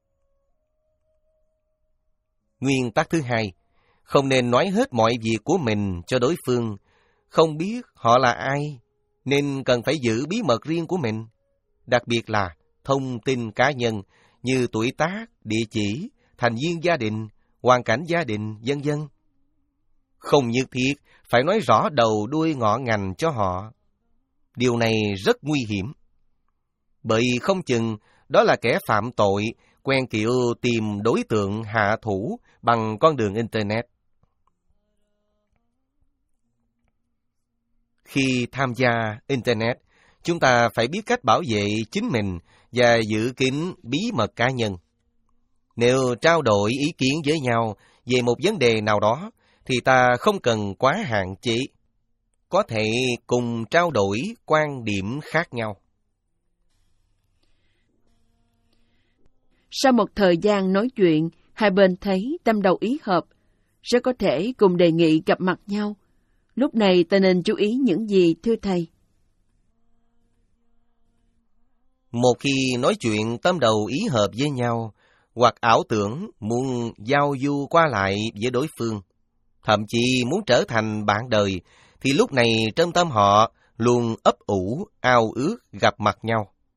Nguyên tắc thứ hai: không nên nói hết mọi việc của mình cho đối phương. Không biết họ là ai, nên cần phải giữ bí mật riêng của mình. Đặc biệt là thông tin cá nhân như tuổi tác, địa chỉ, thành viên gia đình, hoàn cảnh gia đình, vân vân. Không nhất thiết phải nói rõ đầu đuôi ngọn ngành cho họ. Điều này rất nguy hiểm. Bởi không chừng đó là kẻ phạm tội quen kiểu tìm đối tượng hạ thủ bằng con đường Internet. Khi tham gia Internet, chúng ta phải biết cách bảo vệ chính mình và giữ kín bí mật cá nhân. Nếu trao đổi ý kiến với nhau về một vấn đề nào đó, thì ta không cần quá hạn chế. Có thể cùng trao đổi quan điểm khác nhau. Sau một thời gian nói chuyện, hai bên thấy tâm đầu ý hợp, rất có thể cùng đề nghị gặp mặt nhau. Lúc này ta nên chú ý những gì thưa thầy? Một khi nói chuyện tâm đầu ý hợp với nhau, hoặc ảo tưởng muốn giao du qua lại với đối phương, thậm chí muốn trở thành bạn đời, thì lúc này trong tâm họ luôn ấp ủ, ao ước gặp mặt nhau.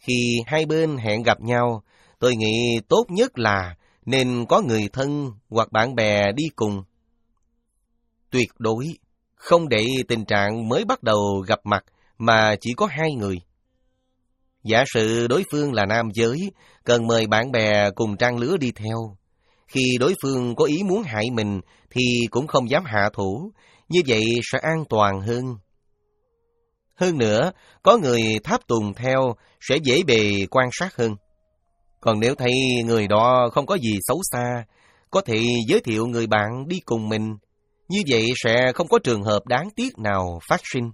Khi hai bên hẹn gặp nhau, tôi nghĩ tốt nhất là nên có người thân hoặc bạn bè đi cùng. Tuyệt đối không để tình trạng mới bắt đầu gặp mặt mà chỉ có hai người. Giả sử đối phương là nam giới, cần mời bạn bè cùng trang lứa đi theo. Khi đối phương có ý muốn hại mình thì cũng không dám hạ thủ, như vậy sẽ an toàn hơn. Hơn nữa, có người tháp tùng theo sẽ dễ bề quan sát hơn. Còn nếu thấy người đó không có gì xấu xa, có thể giới thiệu người bạn đi cùng mình. Như vậy sẽ không có trường hợp đáng tiếc nào phát sinh.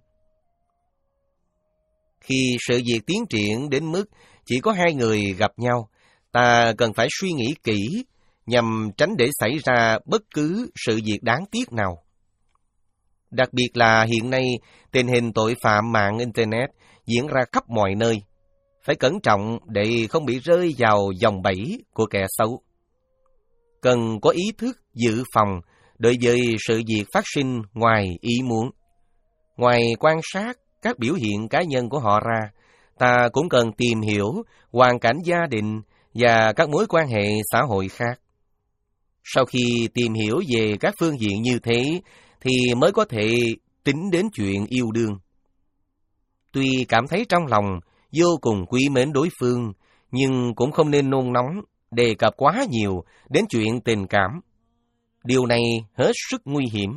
Khi sự việc tiến triển đến mức chỉ có hai người gặp nhau, ta cần phải suy nghĩ kỹ nhằm tránh để xảy ra bất cứ sự việc đáng tiếc nào. Đặc biệt là hiện nay, tình hình tội phạm mạng Internet diễn ra khắp mọi nơi. Phải cẩn trọng để không bị rơi vào vòng bẫy của kẻ xấu. Cần có ý thức dự phòng đối với sự việc phát sinh ngoài ý muốn. Ngoài quan sát các biểu hiện cá nhân của họ ra, ta cũng cần tìm hiểu hoàn cảnh gia đình và các mối quan hệ xã hội khác. Sau khi tìm hiểu về các phương diện như thế, thì mới có thể tính đến chuyện yêu đương. Tuy cảm thấy trong lòng vô cùng quý mến đối phương, nhưng cũng không nên nôn nóng, đề cập quá nhiều đến chuyện tình cảm. Điều này hết sức nguy hiểm.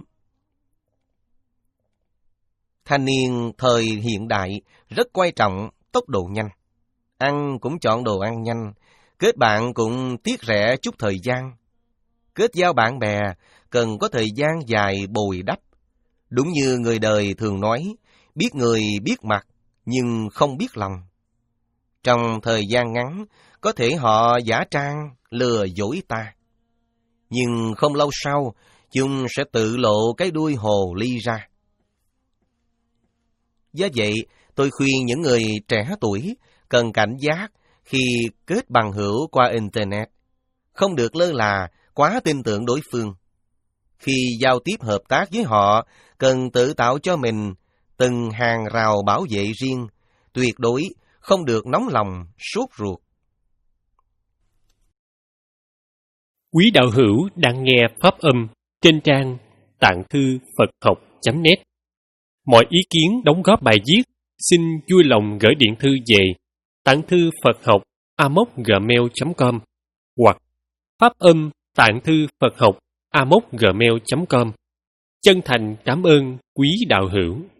Thanh niên thời hiện đại rất quan trọng tốc độ nhanh. Ăn cũng chọn đồ ăn nhanh, kết bạn cũng tiếc rẻ chút thời gian. Kết giao bạn bè cần có thời gian dài bồi đắp. Đúng như người đời thường nói, biết người biết mặt, nhưng không biết lòng. Trong thời gian ngắn, có thể họ giả trang, lừa dối ta. Nhưng không lâu sau, chúng sẽ tự lộ cái đuôi hồ ly ra. Do vậy, tôi khuyên những người trẻ tuổi cần cảnh giác khi kết bằng hữu qua Internet. Không được lơ là, quá tin tưởng đối phương. Khi giao tiếp hợp tác với họ, cần tự tạo cho mình từng hàng rào bảo vệ riêng, tuyệt đối không được nóng lòng, sốt ruột. Quý đạo hữu đang nghe pháp âm trên trang tạng thư Phật học chấm net. Mọi ý kiến đóng góp bài viết xin vui lòng gửi điện thư về tạng thư Phật học a m o c gmail chấm com hoặc pháp âm tạng thư Phật học a m o c gmail chấm com. Chân thành cảm ơn quý đạo hữu.